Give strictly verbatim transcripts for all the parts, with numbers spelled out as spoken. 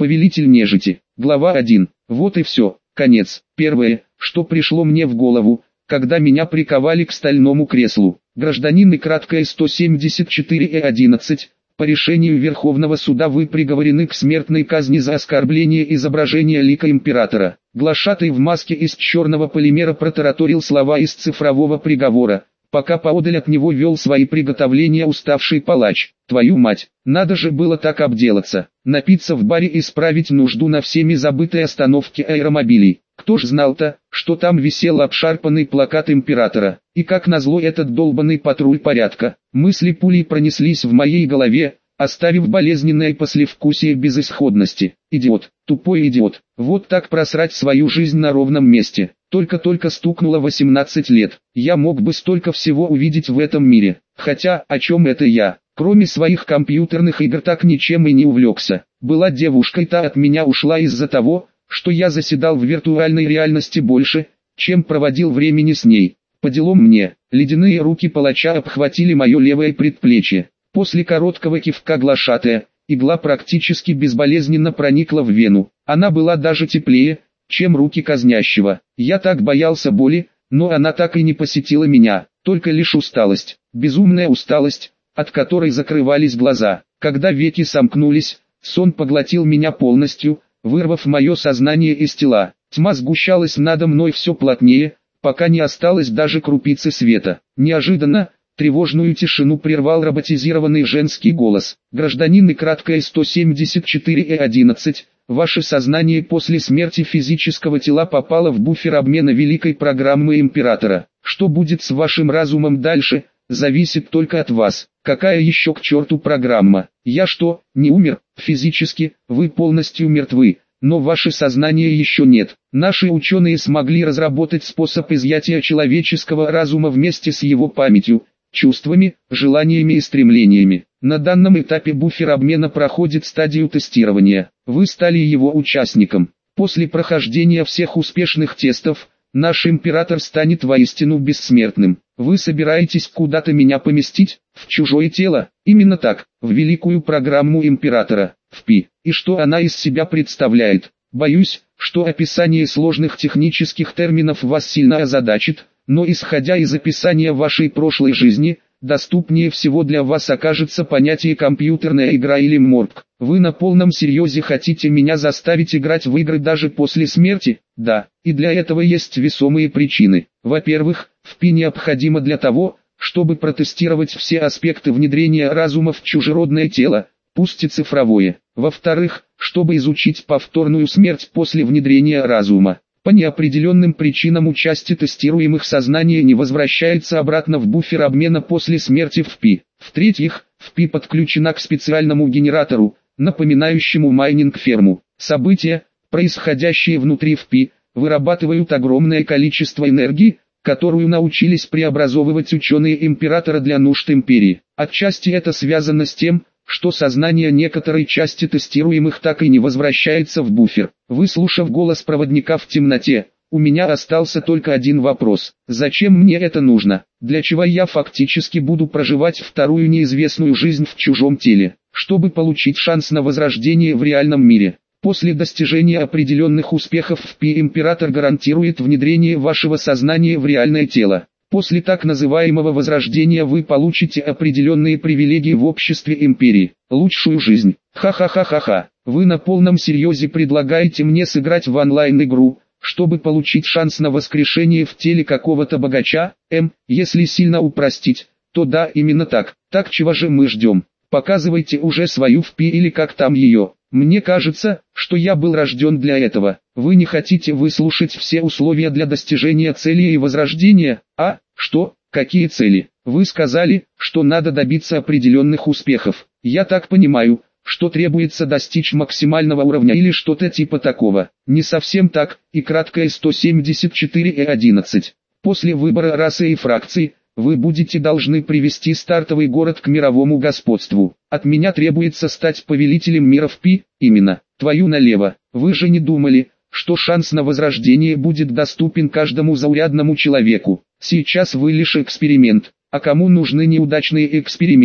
Повелитель нежити. Глава один. Вот и все. Конец. Первое, что пришло мне в голову, когда меня приковали к стальному креслу. Гражданин и краткое сто семьдесят четыре и одиннадцать. По решению Верховного суда вы приговорены к смертной казни за оскорбление изображения лика императора. Глашатай в маске из черного полимера протараторил слова из цифрового приговора, пока поодаль от него вел свои приготовления уставший палач. Твою мать, надо же было так обделаться, напиться в баре и справить нужду на всеми забытой остановке аэромобилей. Кто ж знал-то, что там висел обшарпанный плакат императора, и как назло этот долбанный патруль порядка. Мысли пулей пронеслись в моей голове, оставив болезненное послевкусие безысходности. Идиот, тупой идиот, вот так просрать свою жизнь на ровном месте. Только-только стукнуло восемнадцать лет, я мог бы столько всего увидеть в этом мире. Хотя, о чем это я? Кроме своих компьютерных игр так ничем и не увлекся. Была девушкой-то от меня ушла из-за того, что я заседал в виртуальной реальности больше, чем проводил времени с ней. По делам мне, ледяные руки палача обхватили мое левое предплечье. После короткого кивка глашатая, игла практически безболезненно проникла в вену. Она была даже теплее, чем руки казнящего. Я так боялся боли, но она так и не посетила меня, только лишь усталость. Безумная усталость, от которой закрывались глаза. Когда веки сомкнулись, сон поглотил меня полностью, вырвав мое сознание из тела. Тьма сгущалась надо мной все плотнее, пока не осталось даже крупицы света. Неожиданно, тревожную тишину прервал роботизированный женский голос. Гражданин и краткое сто семьдесят четыре и одиннадцать. Ваше сознание после смерти физического тела попало в буфер обмена великой программы императора. Что будет с вашим разумом дальше, зависит только от вас. Какая еще к черту программа? Я что, не умер? Физически, вы полностью мертвы, но ваше сознание еще нет. Наши ученые смогли разработать способ изъятия человеческого разума вместе с его памятью, чувствами, желаниями и стремлениями. На данном этапе буфер обмена проходит стадию тестирования. Вы стали его участником. После прохождения всех успешных тестов, наш император станет воистину бессмертным. Вы собираетесь куда-то меня поместить? В чужое тело? Именно так, в великую программу императора, в пи. И что она из себя представляет? Боюсь, что описание сложных технических терминов вас сильно озадачит, но исходя из описания вашей прошлой жизни, доступнее всего для вас окажется понятие компьютерная игра или морг. Вы на полном серьезе хотите меня заставить играть в игры даже после смерти? Да, и для этого есть весомые причины. Во-первых, в пи необходимо для того, чтобы протестировать все аспекты внедрения разума в чужеродное тело, пусть и цифровое. Во-вторых, чтобы изучить повторную смерть после внедрения разума. По неопределенным причинам у части тестируемых сознание не возвращается обратно в буфер обмена после смерти в пи. В-третьих, в пи подключена к специальному генератору, напоминающему майнинг-ферму. События, происходящие внутри в пи, вырабатывают огромное количество энергии, которую научились преобразовывать ученые императора для нужд империи. Отчасти это связано с тем, что сознание некоторой части тестируемых так и не возвращается в буфер. Выслушав голос проводника в темноте, у меня остался только один вопрос. Зачем мне это нужно? Для чего я фактически буду проживать вторую неизвестную жизнь в чужом теле? Чтобы получить шанс на возрождение в реальном мире. После достижения определенных успехов в пи император гарантирует внедрение вашего сознания в реальное тело. После так называемого возрождения вы получите определенные привилегии в обществе империи, лучшую жизнь. Ха-ха-ха-ха-ха. Вы на полном серьезе предлагаете мне сыграть в онлайн-игру, чтобы получить шанс на воскрешение в теле какого-то богача? Эм, если сильно упростить, то да, именно так. Так чего же мы ждем? Показывайте уже свою в пи или как там ее. Мне кажется, что я был рожден для этого. Вы не хотите выслушать все условия для достижения цели и возрождения? А, что, какие цели? Вы сказали, что надо добиться определенных успехов. Я так понимаю, что требуется достичь максимального уровня или что-то типа такого. Не совсем так, и краткое сто семьдесят четыре и одиннадцать. После выбора расы и фракции, вы будете должны привести стартовый город к мировому господству. От меня требуется стать повелителем мира в пи, именно, твою налево. Вы же не думали, что шанс на возрождение будет доступен каждому заурядному человеку. Сейчас вы лишь эксперимент, а кому нужны неудачные эксперименты?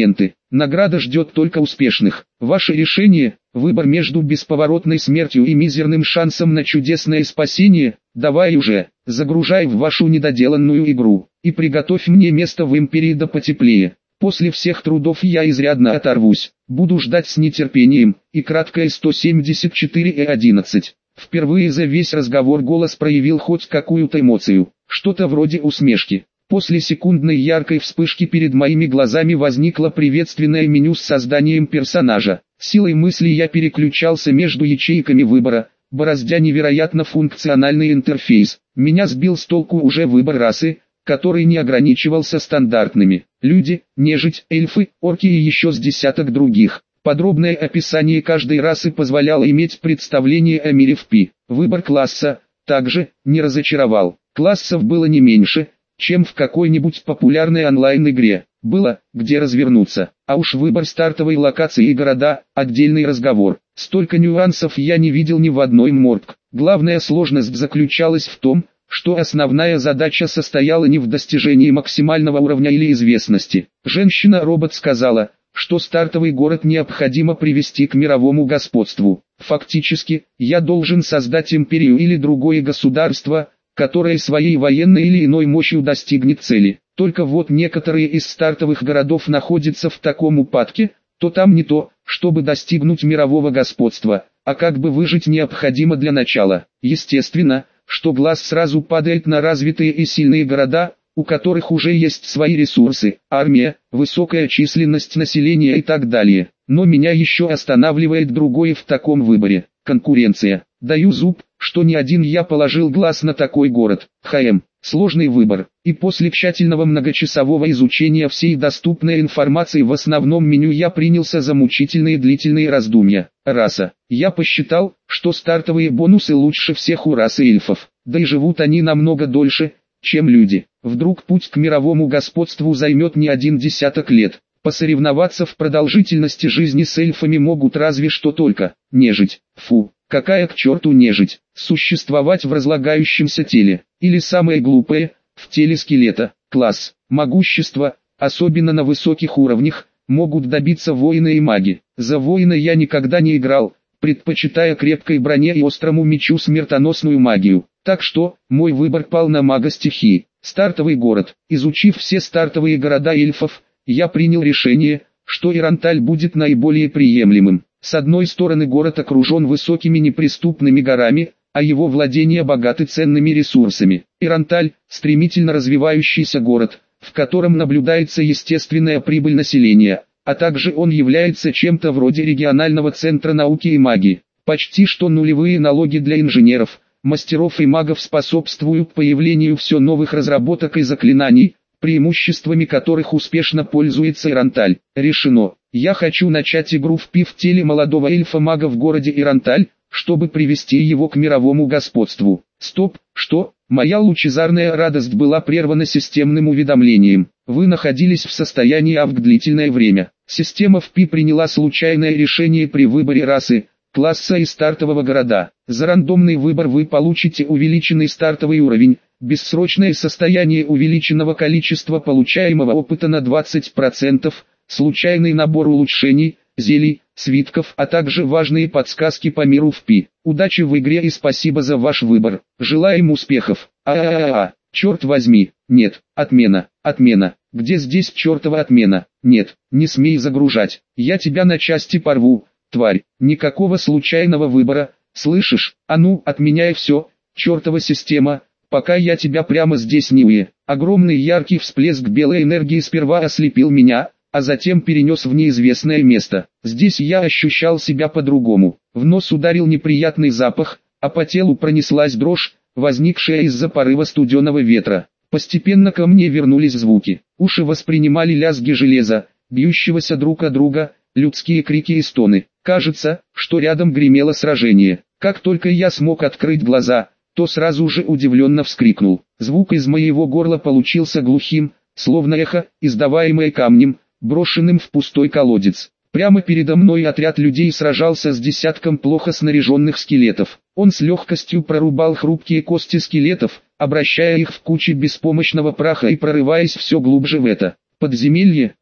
Награда ждет только успешных. Ваше решение – выбор между бесповоротной смертью и мизерным шансом на чудесное спасение. Давай уже, загружай в вашу недоделанную игру, и приготовь мне место в империи да потеплее. После всех трудов я изрядно оторвусь. Буду ждать с нетерпением. И краткое сто семьдесят четыре и одиннадцать. Впервые за весь разговор голос проявил хоть какую-то эмоцию, что-то вроде усмешки. После секундной яркой вспышки перед моими глазами возникло приветственное меню с созданием персонажа. Силой мысли я переключался между ячейками выбора, бороздя невероятно функциональный интерфейс. Меня сбил с толку уже выбор расы, который не ограничивался стандартными. Люди, нежить, эльфы, орки и еще с десяток других. Подробное описание каждой расы позволяло иметь представление о мире в пи. Выбор класса также не разочаровал. Классов было не меньше, чем в какой-нибудь популярной онлайн-игре. Было, где развернуться. А уж выбор стартовой локации и города – отдельный разговор. Столько нюансов я не видел ни в одной морг. Главная сложность заключалась в том, что основная задача состояла не в достижении максимального уровня или известности. Женщина-робот сказала, что стартовый город необходимо привести к мировому господству. Фактически, я должен создать империю или другое государство, которое своей военной или иной мощью достигнет цели. Только вот некоторые из стартовых городов находятся в таком упадке, то там не то, чтобы достигнуть мирового господства, а как бы выжить необходимо для начала. Естественно, что глаз сразу падает на развитые и сильные города, у которых уже есть свои ресурсы, армия, высокая численность населения и так далее. Но меня еще останавливает другое в таком выборе – конкуренция. Даю зуб, что не один я положил глаз на такой город. ХМ. Сложный выбор. И после тщательного многочасового изучения всей доступной информации в основном меню я принялся за мучительные длительные раздумья. Раса. Я посчитал, что стартовые бонусы лучше всех у расы эльфов. Да и живут они намного дольше, чем люди. Вдруг путь к мировому господству займет не один десяток лет. Посоревноваться в продолжительности жизни с эльфами могут разве что только нежить. Фу, какая к черту нежить? Существовать в разлагающемся теле. Или самое глупое, в теле скелета. Класс, могущество, особенно на высоких уровнях, могут добиться воины и маги. За воина я никогда не играл, предпочитая крепкой броне и острому мечу смертоносную магию. Так что, мой выбор пал на мага стихии. Стартовый город. Изучив все стартовые города эльфов, я принял решение, что Иранталь будет наиболее приемлемым. С одной стороны город окружен высокими неприступными горами, а его владения богаты ценными ресурсами. Иранталь – стремительно развивающийся город, в котором наблюдается естественная прибыль населения, а также он является чем-то вроде регионального центра науки и магии. Почти что нулевые налоги для инженеров, мастеров и магов способствуют появлению все новых разработок и заклинаний, преимуществами которых успешно пользуется Иранталь. Решено. Я хочу начать игру в пи в теле молодого эльфа-мага в городе Иранталь, чтобы привести его к мировому господству. Стоп, что? Моя лучезарная радость была прервана системным уведомлением. Вы находились в состоянии АВГ длительное время. Система в пи приняла случайное решение при выборе расы, класса и стартового города. За рандомный выбор вы получите увеличенный стартовый уровень, бессрочное состояние увеличенного количества получаемого опыта на двадцать процентов, случайный набор улучшений, зелий, свитков, а также важные подсказки по миру в пи. Удачи в игре и спасибо за ваш выбор. Желаем успехов. А-а-а-а, черт возьми, нет, отмена, отмена. Где здесь чертова отмена? Нет, не смей загружать. Я тебя на части порву, тварь. Никакого случайного выбора, слышишь? А ну, отменяй все, чертова система. Пока я тебя прямо здесь не уе. Огромный яркий всплеск белой энергии сперва ослепил меня, а затем перенес в неизвестное место. Здесь я ощущал себя по-другому. В нос ударил неприятный запах, а по телу пронеслась дрожь, возникшая из-за порыва студеного ветра. Постепенно ко мне вернулись звуки. Уши воспринимали лязги железа, бьющегося друг от друга, людские крики и стоны. Кажется, что рядом гремело сражение. Как только я смог открыть глаза, то сразу же удивленно вскрикнул. Звук из моего горла получился глухим, словно эхо, издаваемое камнем, брошенным в пустой колодец. Прямо передо мной отряд людей сражался с десятком плохо снаряженных скелетов. Он с легкостью прорубал хрупкие кости скелетов, обращая их в кучи беспомощного праха и прорываясь все глубже в это подземелье.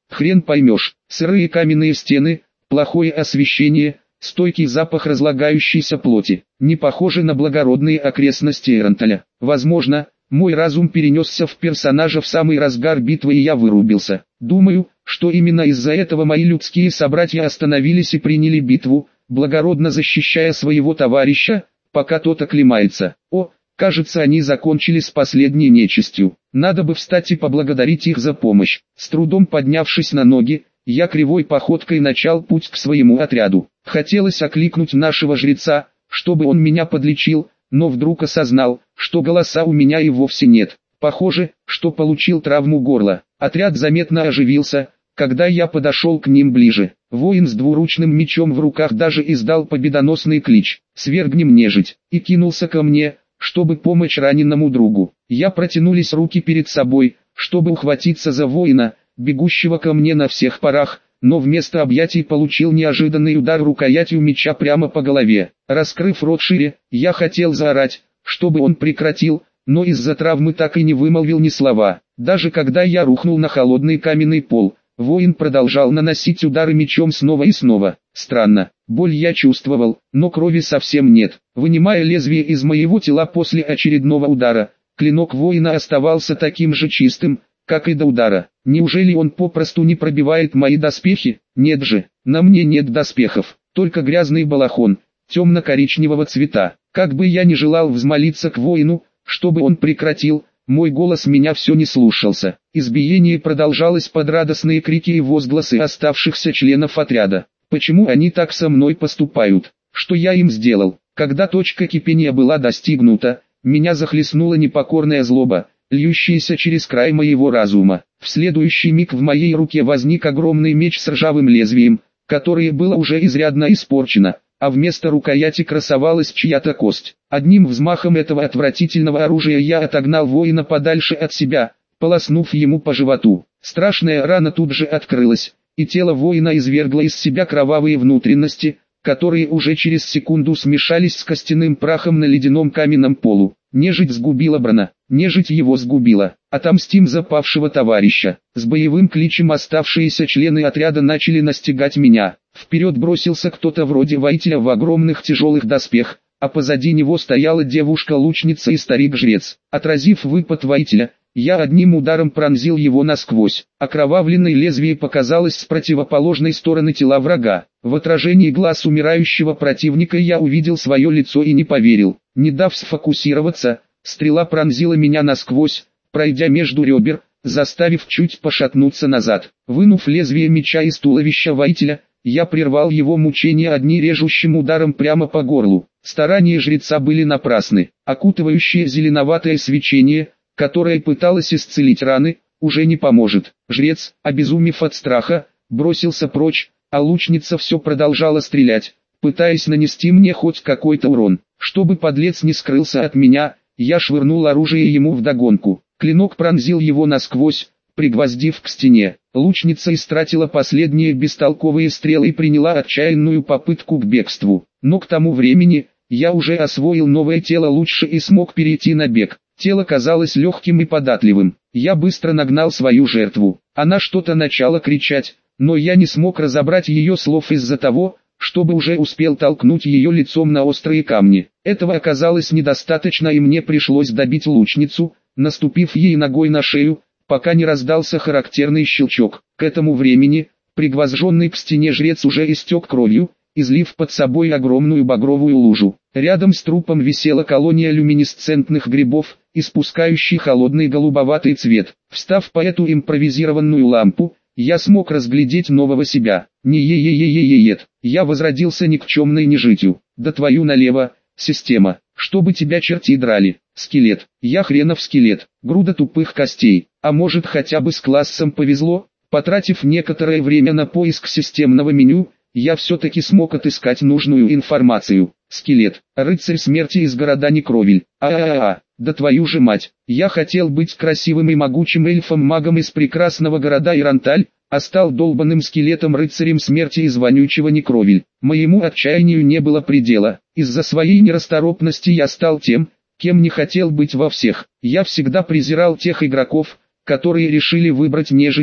Хрен поймешь, сырые каменные стены, плохое освещение, стойкий запах разлагающейся плоти, не похожи на благородные окрестности Эренталя. Возможно, мой разум перенесся в персонажа в самый разгар битвы и я вырубился. Думаю, что именно из-за этого мои людские собратья остановились и приняли битву, благородно защищая своего товарища, пока тот оклемается. О, кажется, они закончили с последней нечистью. Надо бы встать и поблагодарить их за помощь. С трудом поднявшись на ноги, я кривой походкой начал путь к своему отряду. Хотелось окликнуть нашего жреца, чтобы он меня подлечил, но вдруг осознал, что голоса у меня и вовсе нет. Похоже, что получил травму горла. Отряд заметно оживился, когда я подошел к ним ближе. Воин с двуручным мечом в руках даже издал победоносный клич «Свергнем нежить!» и кинулся ко мне, чтобы помочь раненому другу. Я протянулись руки перед собой, чтобы ухватиться за воина, бегущего ко мне на всех парах, но вместо объятий получил неожиданный удар рукоятью меча прямо по голове. Раскрыв рот шире, я хотел заорать, чтобы он прекратил, но из-за травмы так и не вымолвил ни слова. Даже когда я рухнул на холодный каменный пол, воин продолжал наносить удары мечом снова и снова. Странно, боль я чувствовал, но крови совсем нет. Вынимая лезвие из моего тела после очередного удара, клинок воина оставался таким же чистым, как и до удара. Неужели он попросту не пробивает мои доспехи? Нет же, на мне нет доспехов, только грязный балахон, темно-коричневого цвета. Как бы я ни желал взмолиться к воину, чтобы он прекратил, мой голос меня все не слушался. Избиение продолжалось под радостные крики и возгласы оставшихся членов отряда. Почему они так со мной поступают? Что я им сделал? Когда точка кипения была достигнута, меня захлестнула непокорная злоба, льющаяся через край моего разума. В следующий миг в моей руке возник огромный меч с ржавым лезвием, которое было уже изрядно испорчено, а вместо рукояти красовалась чья-то кость. Одним взмахом этого отвратительного оружия я отогнал воина подальше от себя, полоснув ему по животу. Страшная рана тут же открылась, и тело воина извергло из себя кровавые внутренности, которые уже через секунду смешались с костяным прахом на ледяном каменном полу. Нежить сгубила Брана, нежить его сгубила. Отомстим за павшего товарища. С боевым кличем оставшиеся члены отряда начали настигать меня. Вперед бросился кто-то вроде воителя в огромных тяжелых доспех, а позади него стояла девушка-лучница и старик-жрец. Отразив выпад воителя, я одним ударом пронзил его насквозь. Окровавленное лезвие показалось с противоположной стороны тела врага. В отражении глаз умирающего противника я увидел свое лицо и не поверил. Не дав сфокусироваться, стрела пронзила меня насквозь, пройдя между ребер, заставив чуть пошатнуться назад. Вынув лезвие меча из туловища воителя, я прервал его мучение одним режущим ударом прямо по горлу. Старания жреца были напрасны. Окутывающее зеленоватое свечение, которое пыталось исцелить раны, уже не поможет. Жрец, обезумев от страха, бросился прочь, а лучница все продолжала стрелять, пытаясь нанести мне хоть какой-то урон. Чтобы подлец не скрылся от меня, я швырнул оружие ему вдогонку. Клинок пронзил его насквозь, пригвоздив к стене. Лучница истратила последние бестолковые стрелы и приняла отчаянную попытку к бегству. Но к тому времени, я уже освоил новое тело лучше и смог перейти на бег. Тело казалось легким и податливым. Я быстро нагнал свою жертву. Она что-то начала кричать, но я не смог разобрать ее слов из-за того, чтобы уже успел толкнуть ее лицом на острые камни. Этого оказалось недостаточно, и мне пришлось добить лучницу, наступив ей ногой на шею, пока не раздался характерный щелчок. К этому времени, пригвожденный к стене жрец уже истек кровью, излив под собой огромную багровую лужу. Рядом с трупом висела колония люминесцентных грибов, испускающих холодный голубоватый цвет. Встав по эту импровизированную лампу, я смог разглядеть нового себя. Не е е е е е Я возродился никчемной нежитью. Да твою налево, система, чтобы тебя черти драли. Скелет. Я хренов скелет. Груда тупых костей. А может, хотя бы с классом повезло? Потратив некоторое время на поиск системного меню, я все-таки смог отыскать нужную информацию. Скелет. Рыцарь смерти из города Некровиль. А-а-а, да твою же мать. Я хотел быть красивым и могучим эльфом-магом из прекрасного города Иранталь, а стал долбанным скелетом-рыцарем смерти из вонючего Некровиль. Моему отчаянию не было предела. Из-за своей нерасторопности я стал тем, кем не хотел быть во всех. Я всегда презирал тех игроков, которые решили выбрать нежить,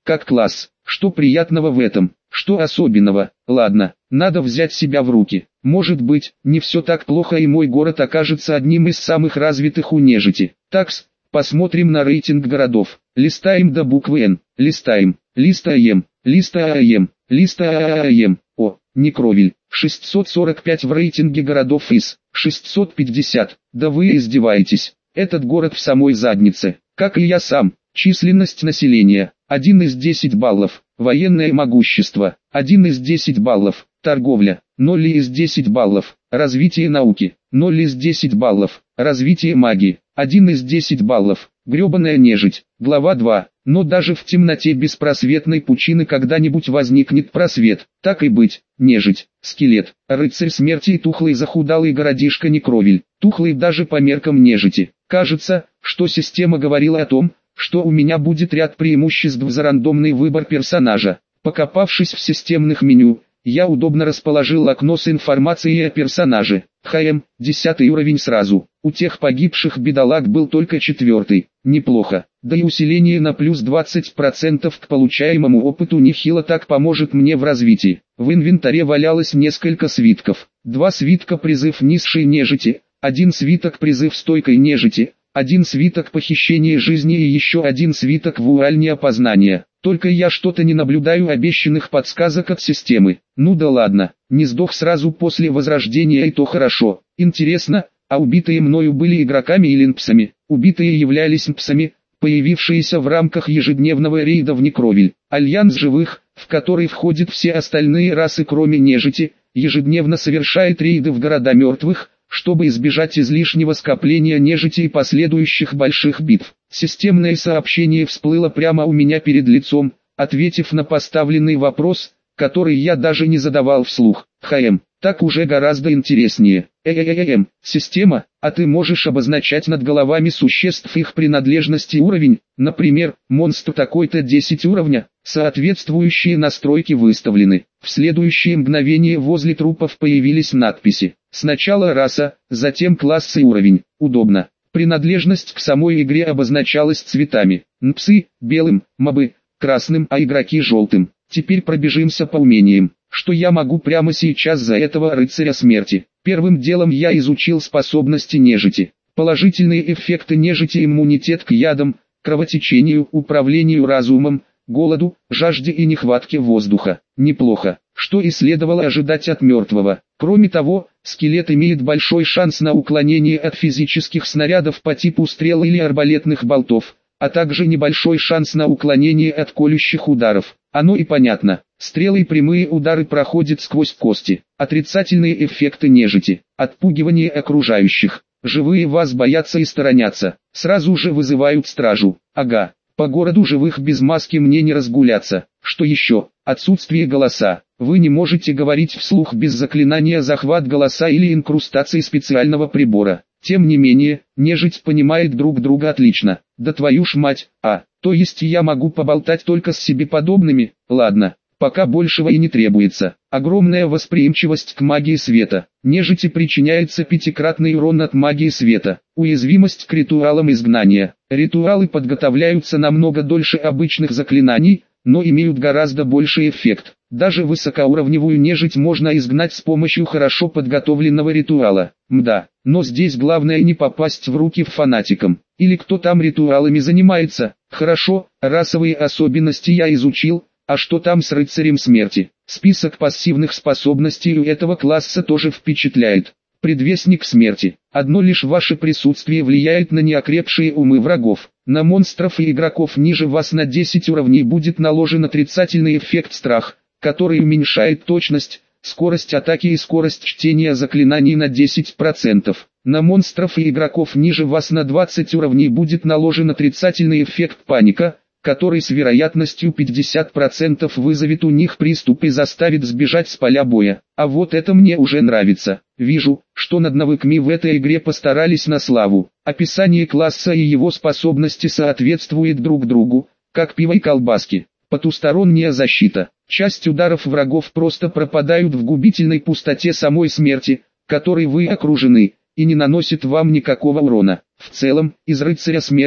как класс. Что приятного в этом? Что особенного? Ладно, надо взять себя в руки. Может быть, не все так плохо и мой город окажется одним из самых развитых у нежити. Такс, посмотрим на рейтинг городов. Листаем до буквы Н. Листаем. Листаем. Листаем. Листаем. О, Некровиль. шестьсот сорок пять в рейтинге городов из шестьсот пятьдесят. Да вы издеваетесь. Этот город в самой заднице. Как и я сам. Численность населения. один из десяти баллов. Военное могущество. один из десяти баллов. Торговля. ноль из десяти баллов. Развитие науки. ноль из десяти баллов. Развитие магии. один из десяти баллов. Гребаная нежить. Глава два. Но даже в темноте беспросветной пучины когда-нибудь возникнет просвет. Так и быть. Нежить. Скелет. Рыцарь смерти и тухлый захудалый городишко Некровиль. Тухлый даже по меркам нежити. Кажется, что система говорила о том, что у меня будет ряд преимуществ за рандомный выбор персонажа. Покопавшись в системных меню, я удобно расположил окно с информацией о персонаже. ХМ, десятый уровень сразу. У тех погибших бедолаг был только четвертый. Неплохо. Да и усиление на плюс двадцать процентов к получаемому опыту нехило так поможет мне в развитии. В инвентаре валялось несколько свитков. Два свитка призыв низшей нежити, один свиток призыв стойкой нежити, один свиток похищения жизни и еще один свиток вуаль неопознания. Только я что-то не наблюдаю обещанных подсказок от системы. Ну да ладно, не сдох сразу после возрождения и то хорошо. Интересно, а убитые мною были игроками или нпсами? Убитые являлись нпсами, появившиеся в рамках ежедневного рейда в Некровиль. Альянс живых, в который входят все остальные расы кроме нежити, ежедневно совершает рейды в города мертвых, чтобы избежать излишнего скопления нежити и последующих больших битв. Системное сообщение всплыло прямо у меня перед лицом, ответив на поставленный вопрос, который я даже не задавал вслух. ХМ, так уже гораздо интереснее. Эм, система, а ты можешь обозначать над головами существ их принадлежности уровень, например, монстр такой-то десять уровня, соответствующие настройки выставлены. В следующее мгновение возле трупов появились надписи. Сначала раса, затем класс и уровень. Удобно. Принадлежность к самой игре обозначалась цветами. Нпсы – белым, мобы – красным, а игроки – желтым. Теперь пробежимся по умениям. Что я могу прямо сейчас за этого рыцаря смерти? Первым делом я изучил способности нежити. Положительные эффекты нежити: иммунитет к ядам, кровотечению, управлению разумом, голоду, жажде и нехватке воздуха. Неплохо, что и следовало ожидать от мертвого. Кроме того, скелет имеет большой шанс на уклонение от физических снарядов по типу стрел или арбалетных болтов, а также небольшой шанс на уклонение от колющих ударов. Оно и понятно. Стрелы и прямые удары проходят сквозь кости. Отрицательные эффекты нежити: отпугивание окружающих. Живые вас боятся и сторонятся. Сразу же вызывают стражу. Ага. По городу живых без маски мне не разгуляться. Что еще? Отсутствие голоса. Вы не можете говорить вслух без заклинания захват голоса или инкрустации специального прибора. Тем не менее, нежить понимает друг друга отлично. Да твою ж мать, а, то есть я могу поболтать только с себе подобными? Ладно, пока большего и не требуется. Огромная восприимчивость к магии света. Нежити причиняется пятикратный урон от магии света. Уязвимость к ритуалам изгнания. Ритуалы подготовляются намного дольше обычных заклинаний, но имеют гораздо больший эффект. Даже высокоуровневую нежить можно изгнать с помощью хорошо подготовленного ритуала. Мда, но здесь главное не попасть в руки фанатикам. Или кто там ритуалами занимается. Хорошо, расовые особенности я изучил, а что там с рыцарем смерти? Список пассивных способностей у этого класса тоже впечатляет. Предвестник смерти. Одно лишь ваше присутствие влияет на неокрепшие умы врагов. На монстров и игроков ниже вас на десять уровней будет наложен отрицательный эффект страх, который уменьшает точность, скорость атаки и скорость чтения заклинаний на десять процентов. На монстров и игроков ниже вас на двадцать уровней будет наложен отрицательный эффект паника, который с вероятностью пятьдесят процентов вызовет у них приступ и заставит сбежать с поля боя. А вот это мне уже нравится. Вижу, что над навыками в этой игре постарались на славу. Описание класса и его способности соответствует друг другу, как пиво и колбаски. Потусторонняя защита. Часть ударов врагов просто пропадают в губительной пустоте самой смерти, которой вы окружены, и не наносит вам никакого урона. В целом, из рыцаря смерти,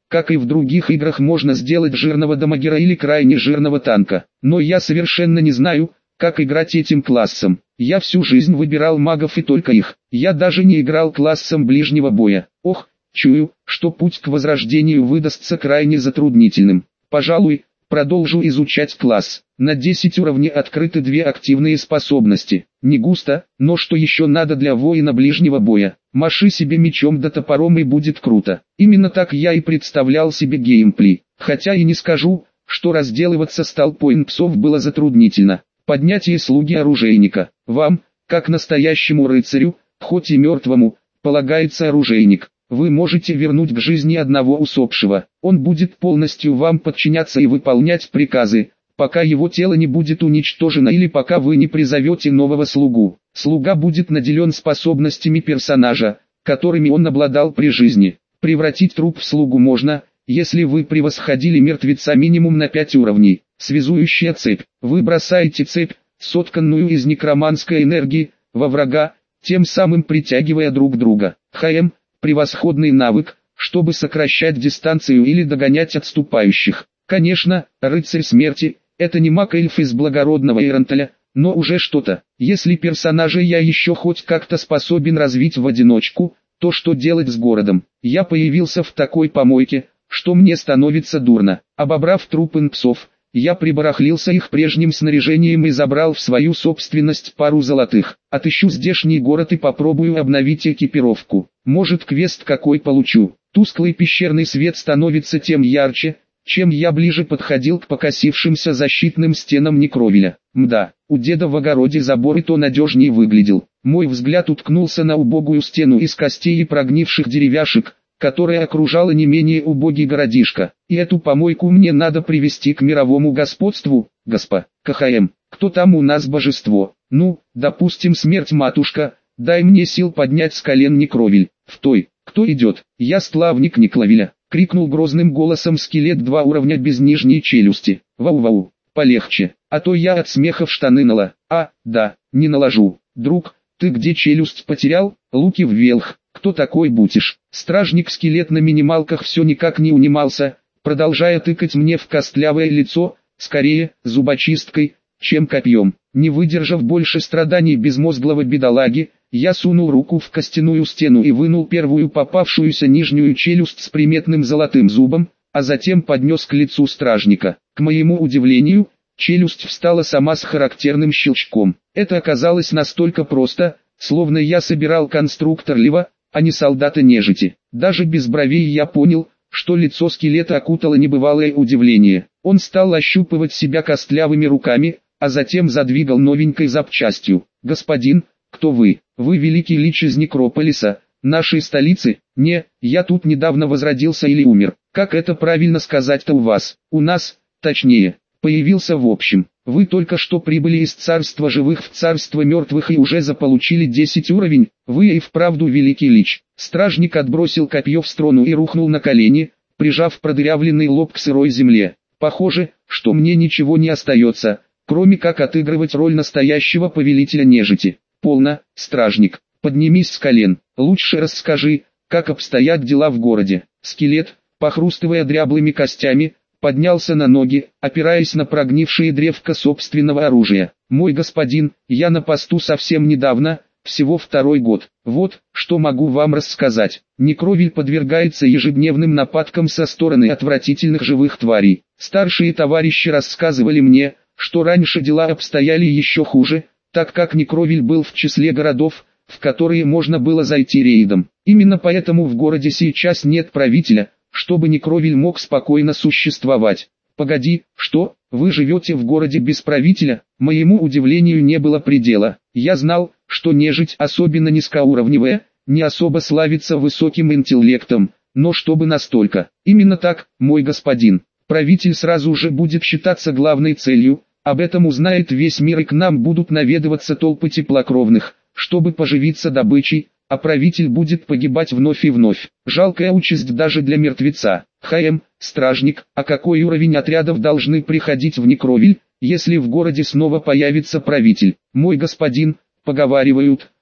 как и в других играх, можно сделать жирного дамагера или крайне жирного танка. Но я совершенно не знаю, как играть этим классом. Я всю жизнь выбирал магов и только их. Я даже не играл классом ближнего боя. Ох, чую, что путь к возрождению выдастся крайне затруднительным. Пожалуй, продолжу изучать класс. На десять уровней открыты две активные способности. Не густо, но что еще надо для воина ближнего боя? Маши себе мечом да топором и будет круто. Именно так я и представлял себе геймплей. Хотя и не скажу, что разделываться с толпой псов было затруднительно. Поднятие слуги оружейника. Вам, как настоящему рыцарю, хоть и мертвому, полагается оружейник. Вы можете вернуть к жизни одного усопшего. Он будет полностью вам подчиняться и выполнять приказы, пока его тело не будет уничтожено или пока вы не призовете нового слугу. Слуга будет наделен способностями персонажа, которыми он обладал при жизни. Превратить труп в слугу можно, если вы превосходили мертвеца минимум на пять уровней. Связующая цепь. Вы бросаете цепь, сотканную из некроманской энергии, во врага, тем самым притягивая друг друга. ХМ – превосходный навык, чтобы сокращать дистанцию или догонять отступающих. Конечно, рыцарь смерти – это не маг-эльф из благородного Эренталя, но уже что-то. Если персонажа я еще хоть как-то способен развить в одиночку, то что делать с городом? Я появился в такой помойке, что мне становится дурно. Обобрав трупы псов, я прибарахлился их прежним снаряжением и забрал в свою собственность пару золотых. Отыщу здешний город и попробую обновить экипировку. Может, квест какой получу. Тусклый пещерный свет становится тем ярче, чем я ближе подходил к покосившимся защитным стенам Некровиля. Мда, у деда в огороде забор и то надежнее выглядел. Мой взгляд уткнулся на убогую стену из костей и прогнивших деревяшек, которая окружала не менее убогий городишко. И эту помойку мне надо привести к мировому господству, госпо. КХМ, кто там у нас божество? Ну, допустим, смерть-матушка, дай мне сил поднять с колен Некровиль. В той, кто идет, я стлавник Неклавиля, крикнул грозным голосом скелет два уровня без нижней челюсти. Вау-вау, полегче, а то я от смеха в штаны нала. А, да, не наложу. Друг, ты где челюсть потерял? Луки вверх. Кто такой будешь? Стражник-скелет на минималках все никак не унимался, продолжая тыкать мне в костлявое лицо, скорее, зубочисткой, чем копьем. Не выдержав больше страданий безмозглого бедолаги, я сунул руку в костяную стену и вынул первую попавшуюся нижнюю челюсть с приметным золотым зубом, а затем поднес к лицу стражника. К моему удивлению, челюсть встала сама с характерным щелчком. Это оказалось настолько просто, словно я собирал конструктор лева, а не солдата нежити. Даже без бровей я понял, что лицо скелета окутало небывалое удивление. Он стал ощупывать себя костлявыми руками, а затем задвигал новенькой запчастью. «Господин, кто вы? Вы великий лич из Некрополиса, нашей столицы?» «Не, я тут недавно возродился или умер. Как это правильно сказать-то у вас?» «У нас, точнее, появился в общем. Вы только что прибыли из царства живых в царство мертвых и уже заполучили десять уровень, вы и вправду великий лич». Стражник отбросил копье в сторону и рухнул на колени, прижав продырявленный лоб к сырой земле. «Похоже, что мне ничего не остается, кроме как отыгрывать роль настоящего повелителя нежити». «Полно, стражник, поднимись с колен, лучше расскажи, как обстоят дела в городе». Скелет, похрустывая дряблыми костями, поднялся на ноги, опираясь на прогнившие древко собственного оружия. «Мой господин, я на посту совсем недавно, всего второй год. Вот, что могу вам рассказать. Некровиль подвергается ежедневным нападкам со стороны отвратительных живых тварей. Старшие товарищи рассказывали мне, что раньше дела обстояли еще хуже, так как Некровиль был в числе городов, в которые можно было зайти рейдом. Именно поэтому в городе сейчас нет правителя, чтобы Некровиль мог спокойно существовать». «Погоди, что, вы живете в городе без правителя?» Моему удивлению не было предела. Я знал, что нежить, особенно низкоуровневая, не особо славится высоким интеллектом, но чтобы настолько. Именно так, мой господин. Правитель сразу же будет считаться главной целью, об этом узнает весь мир и к нам будут наведываться толпы теплокровных, чтобы поживиться добычей, а правитель будет погибать вновь и вновь. Жалкая участь даже для мертвеца. ХМ, стражник, а какой уровень отрядов должны приходить в Некровиль, если в городе снова появится правитель? Мой господин, поговаривают,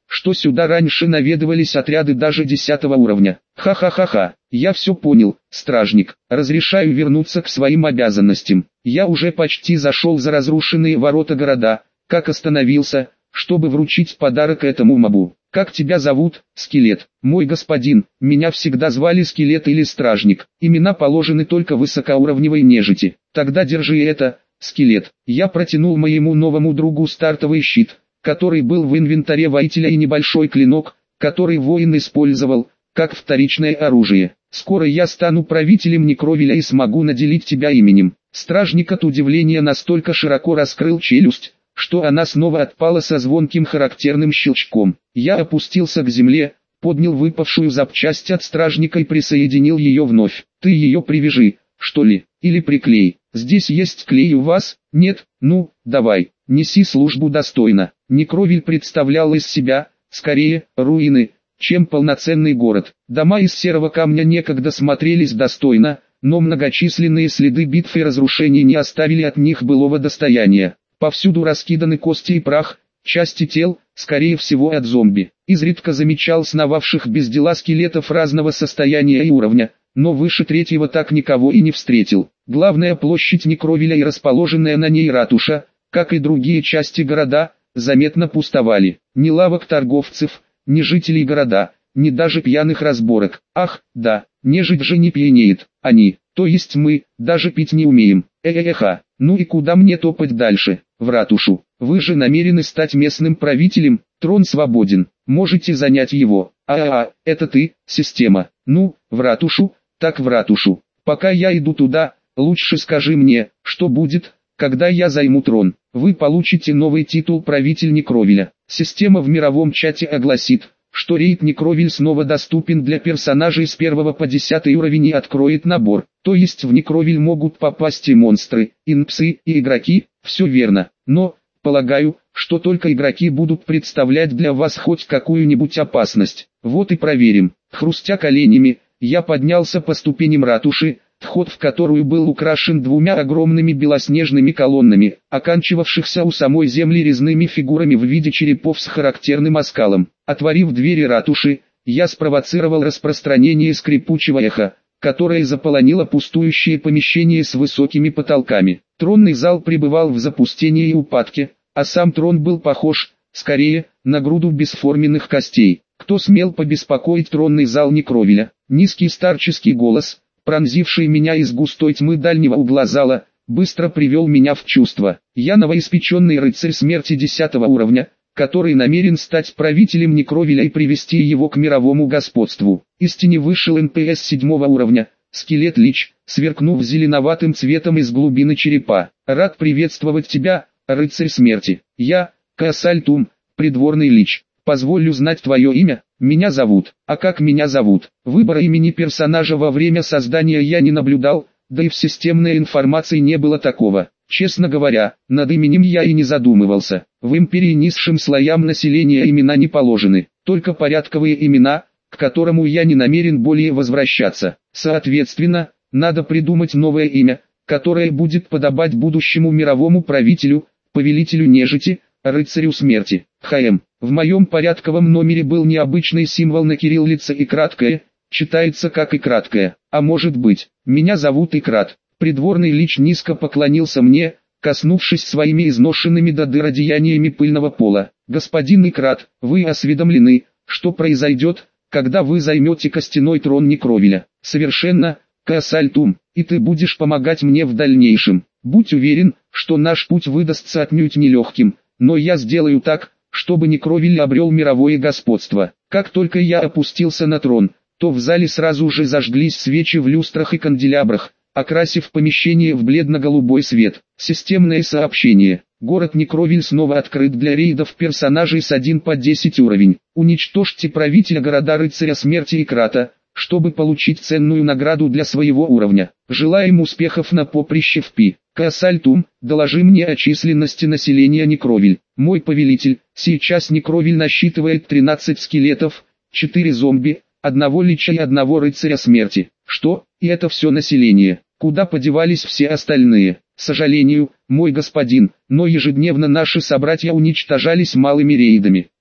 что сюда раньше наведывались отряды даже десятого уровня. Ха-ха-ха-ха, я все понял, стражник, разрешаю вернуться к своим обязанностям. Я уже почти зашел за разрушенные ворота города, как остановился, чтобы вручить подарок этому мобу. Как тебя зовут, скелет? Мой господин, меня всегда звали скелет или стражник. Имена положены только высокоуровневой нежити. Тогда держи это, скелет. Я протянул моему новому другу стартовый щит, который был в инвентаре воителя, и небольшой клинок, который воин использовал, как вторичное оружие. Скоро я стану правителем Некровиля и смогу наделить тебя именем. Стражник от удивления настолько широко раскрыл челюсть, что она снова отпала со звонким характерным щелчком. Я опустился к земле, поднял выпавшую запчасть от стражника и присоединил ее вновь. Ты ее привяжи, что ли, или приклей. Здесь есть клей у вас? Нет? Ну, давай, неси службу достойно. Некровиль представлял из себя, скорее, руины, чем полноценный город. Дома из серого камня некогда смотрелись достойно, но многочисленные следы битв и разрушений не оставили от них былого достояния. Повсюду раскиданы кости и прах, части тел, скорее всего от зомби. Изредка замечал сновавших без дела скелетов разного состояния и уровня, но выше третьего так никого и не встретил. Главная площадь Некровиля и расположенная на ней ратуша, как и другие части города, заметно пустовали. Ни лавок торговцев, ни жителей города, ни даже пьяных разборок. Ах, да, нежить же не пьянеет, они, то есть мы, даже пить не умеем. Э-э-эха, ну и куда мне топать дальше? В ратушу. Вы же намерены стать местным правителем, трон свободен, можете занять его. А-а-а, это ты, система. Ну, в ратушу, так в ратушу. Пока я иду туда, лучше скажи мне, что будет, когда я займу трон. Вы получите новый титул правитель Некровиля. Система в мировом чате огласит, что рейд Некровиль снова доступен для персонажей с первого по десятый уровень и откроет набор. То есть в Некровиль могут попасть и монстры, и нпсы, и игроки, все верно. Но, полагаю, что только игроки будут представлять для вас хоть какую-нибудь опасность. Вот и проверим. Хрустя коленями, я поднялся по ступеням ратуши, вход в которую был украшен двумя огромными белоснежными колоннами, оканчивавшихся у самой земли резными фигурами в виде черепов с характерным оскалом. Отворив двери ратуши, я спровоцировал распространение скрипучего эха, которое заполонило пустующее помещение с высокими потолками. Тронный зал пребывал в запустении и упадке, а сам трон был похож, скорее, на груду бесформенных костей. Кто смел побеспокоить тронный зал Некровиля? Низкий старческий голос, пронзивший меня из густой тьмы дальнего угла зала, быстро привел меня в чувство. Я новоиспеченный рыцарь смерти десятого уровня, который намерен стать правителем Некровиля и привести его к мировому господству. Из тени вышел эн пэ эс седьмого уровня, скелет-лич, сверкнув зеленоватым цветом из глубины черепа. Рад приветствовать тебя, рыцарь смерти. Я, Каасальтум, придворный лич. Позволю знать твое имя? Меня зовут. А как меня зовут? Выбора имени персонажа во время создания я не наблюдал, да и в системной информации не было такого. Честно говоря, над именем я и не задумывался. В империи низшим слоям населения имена не положены, только порядковые имена, к которому я не намерен более возвращаться. Соответственно, надо придумать новое имя, которое будет подобать будущему мировому правителю, повелителю нежити, рыцарю смерти. ХМ. В моем порядковом номере был необычный символ на кириллице и краткое, читается как и краткое. А может быть, меня зовут Икрат. Придворный лич низко поклонился мне, коснувшись своими изношенными до дыр одеяниями пыльного пола. Господин Икрат, вы осведомлены, что произойдет, когда вы займете костяной трон Некровиля? Совершенно, Каасальтум, и ты будешь помогать мне в дальнейшем. Будь уверен, что наш путь выдастся отнюдь нелегким, но я сделаю так, чтобы Некровиль обрел мировое господство. Как только я опустился на трон, то в зале сразу же зажглись свечи в люстрах и канделябрах, окрасив помещение в бледно-голубой свет. Системное сообщение. Город Некровиль снова открыт для рейдов персонажей с один по десять уровень. Уничтожьте правителя города рыцаря смерти Икрата, чтобы получить ценную награду для своего уровня. Желаем успехов на поприще в Пи. Каасальтум, доложи мне о численности населения Некровиль. Мой повелитель, сейчас Некровиль насчитывает тринадцать скелетов, четыре зомби, одного лича и одного рыцаря смерти. Что, и это все население? Куда подевались все остальные? Сожалению, мой господин, но ежедневно наши собратья уничтожались малыми рейдами.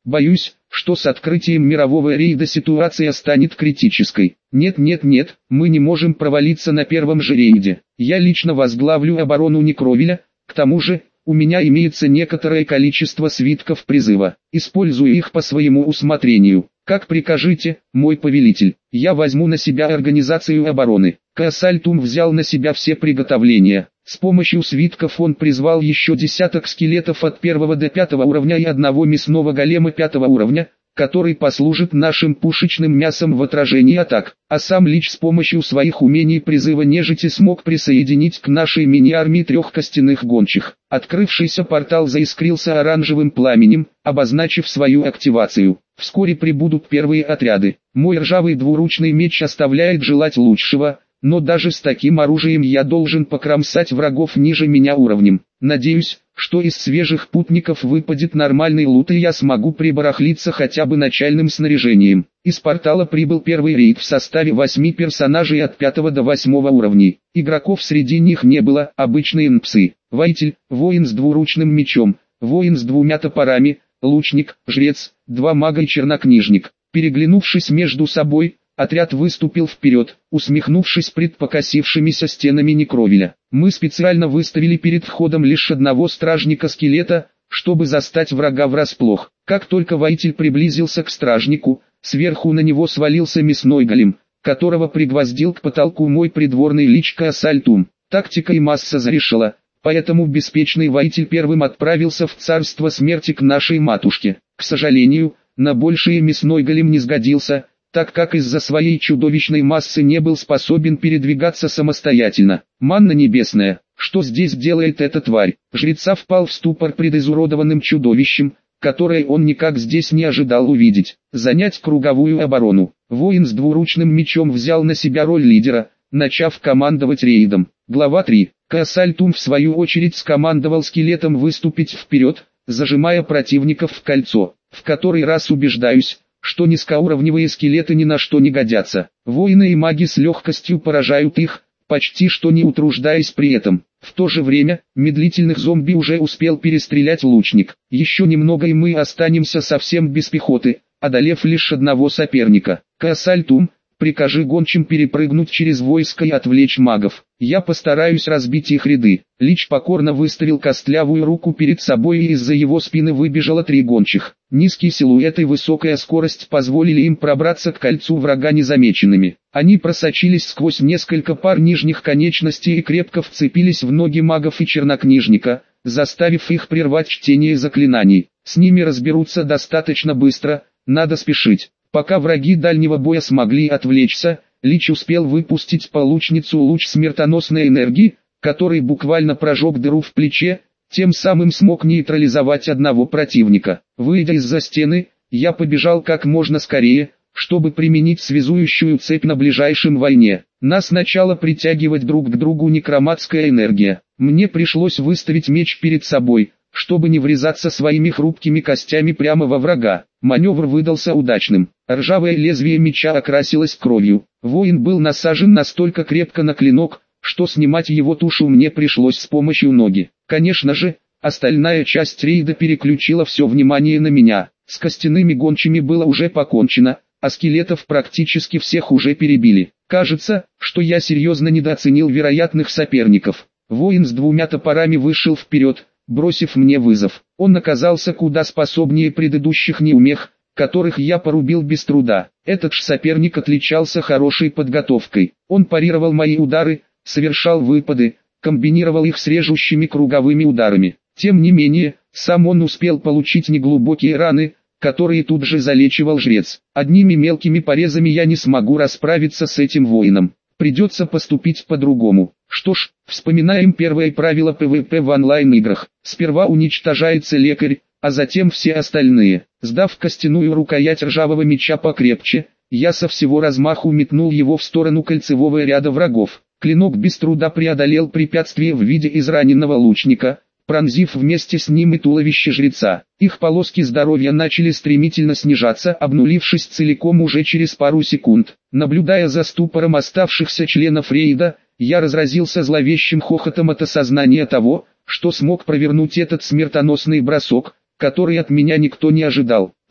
Боюсь, что с открытием мирового рейда ситуация станет критической. Нет, нет, нет, мы не можем провалиться на первом же рейде. Я лично возглавлю оборону Некровиля, к тому же, у меня имеется некоторое количество свитков призыва. Использую их по своему усмотрению. Как прикажете, мой повелитель. Я возьму на себя организацию обороны. Каасальтум взял на себя все приготовления. С помощью свитков он призвал еще десяток скелетов от первого до пятого уровня и одного мясного голема пятого уровня, который послужит нашим пушечным мясом в отражении атак, а сам Лич с помощью своих умений призыва нежити смог присоединить к нашей мини-армии трех костяных гончих. Открывшийся портал заискрился оранжевым пламенем, обозначив свою активацию. Вскоре прибудут первые отряды. Мой ржавый двуручный меч оставляет желать лучшего, но даже с таким оружием я должен покромсать врагов ниже меня уровнем. Надеюсь, что из свежих путников выпадет нормальный лут и я смогу прибарахлиться хотя бы начальным снаряжением. Из портала прибыл первый рейд в составе восьми персонажей от пятого до восьмого уровней. Игроков среди них не было, обычные нпсы. Воитель, воин с двуручным мечом, воин с двумя топорами, лучник, жрец, два мага и чернокнижник. Переглянувшись между собой, отряд выступил вперед, усмехнувшись пред покосившимися стенами Некровиля. Мы специально выставили перед входом лишь одного стражника-скелета, чтобы застать врага врасплох. Как только воитель приблизился к стражнику, сверху на него свалился мясной голем, которого пригвоздил к потолку мой придворный Лич Каасальтум. Тактика и масса зарешила, поэтому беспечный воитель первым отправился в царство смерти к нашей матушке. К сожалению, на большее мясной голем не сгодился, так как из-за своей чудовищной массы не был способен передвигаться самостоятельно. Манна небесная, что здесь делает эта тварь? Жреца впал в ступор пред изуродованным чудовищем, которое он никак здесь не ожидал увидеть. Занять круговую оборону. Воин с двуручным мечом взял на себя роль лидера, начав командовать рейдом. Глава три. Каасальтум в свою очередь скомандовал скелетом выступить вперед, зажимая противников в кольцо. В который раз убеждаюсь, что низкоуровневые скелеты ни на что не годятся. Воины и маги с легкостью поражают их, почти что не утруждаясь при этом. В то же время, медлительных зомби уже успел перестрелять лучник. Еще немного и мы останемся совсем без пехоты, одолев лишь одного соперника. Каасальтум, прикажи гончим перепрыгнуть через войско и отвлечь магов. Я постараюсь разбить их ряды. Лич покорно выставил костлявую руку перед собой и из-за его спины выбежало три гончих. Низкий силуэт и высокая скорость позволили им пробраться к кольцу врага незамеченными. Они просочились сквозь несколько пар нижних конечностей и крепко вцепились в ноги магов и чернокнижника, заставив их прервать чтение заклинаний. С ними разберутся достаточно быстро, надо спешить. Пока враги дальнего боя смогли отвлечься, Лич успел выпустить по лучницу луч смертоносной энергии, который буквально прожег дыру в плече, тем самым смог нейтрализовать одного противника. Выйдя из-за стены, я побежал как можно скорее, чтобы применить связующую цепь на ближайшем войне. Нас начала притягивать друг к другу некроматская энергия. Мне пришлось выставить меч перед собой, чтобы не врезаться своими хрупкими костями прямо во врага. Маневр выдался удачным. Ржавое лезвие меча окрасилось кровью. Воин был насажен настолько крепко на клинок, что снимать его тушу мне пришлось с помощью ноги. Конечно же, остальная часть рейда переключила все внимание на меня. С костяными гончими было уже покончено, а скелетов практически всех уже перебили. Кажется, что я серьезно недооценил вероятных соперников. Воин с двумя топорами вышел вперед, бросив мне вызов. Он оказался куда способнее предыдущих неумех, которых я порубил без труда. Этот ж соперник отличался хорошей подготовкой. Он парировал мои удары, совершал выпады, комбинировал их с режущими круговыми ударами. Тем не менее, сам он успел получить неглубокие раны, которые тут же залечивал жрец. Одними мелкими порезами я не смогу расправиться с этим воином. Придется поступить по-другому. Что ж, вспоминаем первое правило пэ вэ пэ в онлайн-играх. Сперва уничтожается лекарь, а затем все остальные. Сдав костяную рукоять ржавого меча покрепче, я со всего размаху метнул его в сторону кольцевого ряда врагов. Клинок без труда преодолел препятствие в виде израненного лучника, пронзив вместе с ним и туловище жреца. Их полоски здоровья начали стремительно снижаться, обнулившись целиком уже через пару секунд. Наблюдая за ступором оставшихся членов рейда, я разразился зловещим хохотом от осознания того, что смог провернуть этот смертоносный бросок, который от меня никто не ожидал.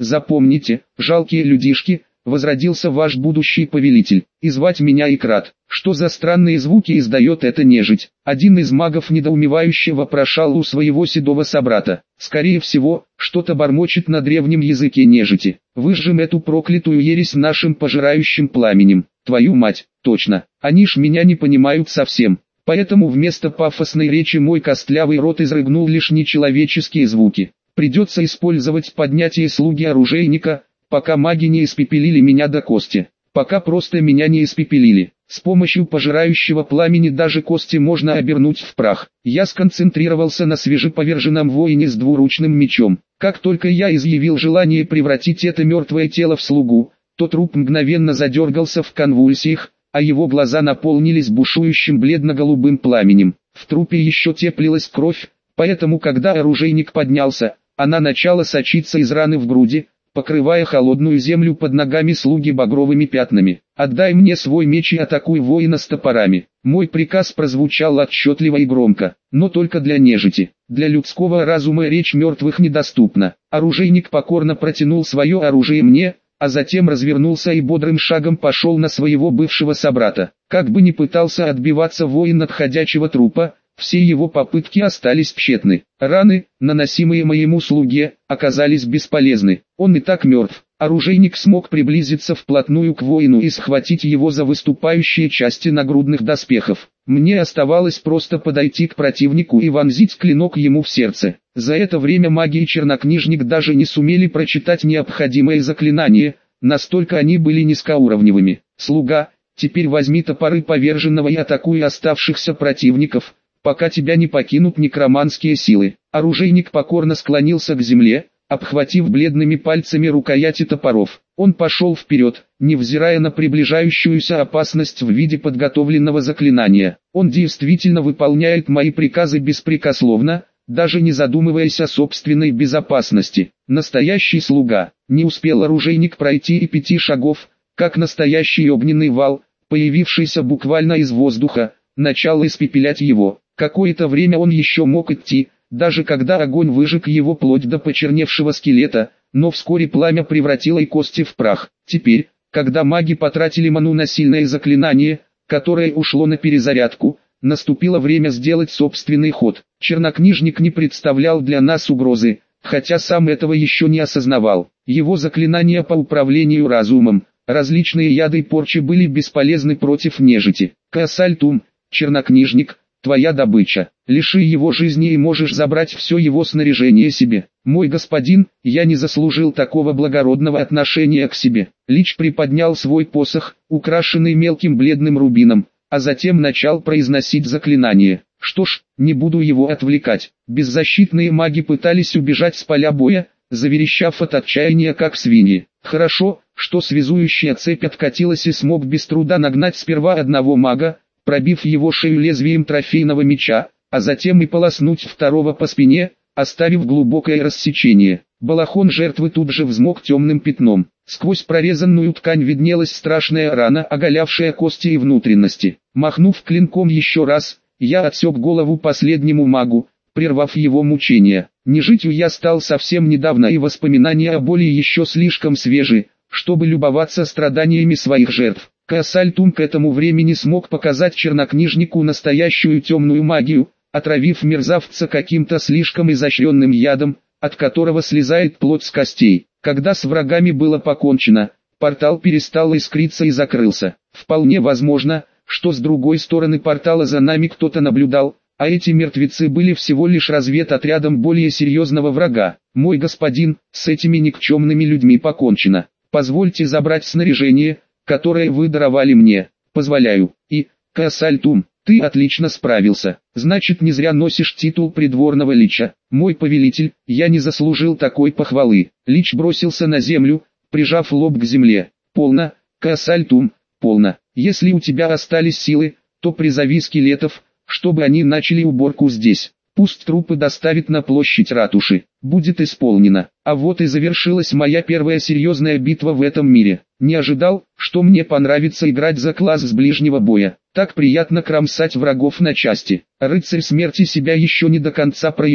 Запомните, жалкие людишки, возродился ваш будущий повелитель, и звать меня Икрат. Что за странные звуки издает эта нежить? Один из магов недоумевающе вопрошал у своего седого собрата. Скорее всего, что-то бормочет на древнем языке нежити. Выжжем эту проклятую ересь нашим пожирающим пламенем. Твою мать, точно, они ж меня не понимают совсем. Поэтому вместо пафосной речи мой костлявый рот изрыгнул лишь нечеловеческие звуки. Придется использовать поднятие слуги оружейника, пока маги не испепелили меня до кости. Пока просто меня не испепелили. С помощью пожирающего пламени даже кости можно обернуть в прах. Я сконцентрировался на свежеповерженном воине с двуручным мечом. Как только я изъявил желание превратить это мертвое тело в слугу, то труп мгновенно задергался в конвульсиях, а его глаза наполнились бушующим бледно-голубым пламенем. В трупе еще теплилась кровь, поэтому когда оружейник поднялся, она начала сочиться из раны в груди, покрывая холодную землю под ногами слуги багровыми пятнами. «Отдай мне свой меч и атакуй воина с топорами». Мой приказ прозвучал отчетливо и громко, но только для нежити. Для людского разума речь мертвых недоступна. Оружейник покорно протянул свое оружие мне, а затем развернулся и бодрым шагом пошел на своего бывшего собрата. Как бы ни пытался отбиваться воин от ходячего трупа, все его попытки остались тщетны. Раны, наносимые моему слуге, оказались бесполезны. Он и так мертв. Оружейник смог приблизиться вплотную к воину и схватить его за выступающие части нагрудных доспехов. Мне оставалось просто подойти к противнику и вонзить клинок ему в сердце. За это время маги и чернокнижник даже не сумели прочитать необходимое заклинание, настолько они были низкоуровневыми. «Слуга, теперь возьми топоры поверженного и атакуй оставшихся противников, пока тебя не покинут некроманские силы». Оружейник покорно склонился к земле, обхватив бледными пальцами рукояти топоров. Он пошел вперед, невзирая на приближающуюся опасность в виде подготовленного заклинания. Он действительно выполняет мои приказы беспрекословно, даже не задумываясь о собственной безопасности. Настоящий слуга. Не успел оружейник пройти и пяти шагов, как настоящий огненный вал, появившийся буквально из воздуха, начал испепелять его. Какое-то время он еще мог идти, даже когда огонь выжег его плоть до почерневшего скелета, но вскоре пламя превратило и кости в прах. Теперь, когда маги потратили ману на сильное заклинание, которое ушло на перезарядку, наступило время сделать собственный ход. Чернокнижник не представлял для нас угрозы, хотя сам этого еще не осознавал. Его заклинания по управлению разумом, различные яды и порчи были бесполезны против нежити. Каасальтум, чернокнижник, твоя добыча. Лиши его жизни и можешь забрать все его снаряжение себе. Мой господин, я не заслужил такого благородного отношения к себе. Лич приподнял свой посох, украшенный мелким бледным рубином, а затем начал произносить заклинание. Что ж, не буду его отвлекать. Беззащитные маги пытались убежать с поля боя, заверещав от отчаяния как свиньи. Хорошо, что связующая цепь откатилась и смог без труда нагнать сперва одного мага, пробив его шею лезвием трофейного меча, а затем и полоснуть второго по спине, оставив глубокое рассечение. Балахон жертвы тут же взмок темным пятном. Сквозь прорезанную ткань виднелась страшная рана, оголявшая кости и внутренности. Махнув клинком еще раз, я отсек голову последнему магу, прервав его мучения. Нежитью я стал совсем недавно, и воспоминания о боли еще слишком свежи, чтобы любоваться страданиями своих жертв. Каасальтум к этому времени смог показать чернокнижнику настоящую темную магию, отравив мерзавца каким-то слишком изощренным ядом, от которого слезает плоть с костей. Когда с врагами было покончено, портал перестал искриться и закрылся. Вполне возможно, что с другой стороны портала за нами кто-то наблюдал, а эти мертвецы были всего лишь разведотрядом более серьезного врага. Мой господин, с этими никчемными людьми покончено. Позвольте забрать снаряжение, которое вы даровали мне. Позволяю. И, Каасальтум, ты отлично справился. Значит, не зря носишь титул придворного лича. Мой повелитель, я не заслужил такой похвалы. Лич бросился на землю, прижав лоб к земле. Полно, Каасальтум, полно. Если у тебя остались силы, то призови скелетов, чтобы они начали уборку здесь. Пусть трупы доставят на площадь ратуши. Будет исполнено. А вот и завершилась моя первая серьезная битва в этом мире. Не ожидал, что мне понравится играть за класс с ближнего боя. Так приятно кромсать врагов на части. Рыцарь смерти себя еще не до конца проявил,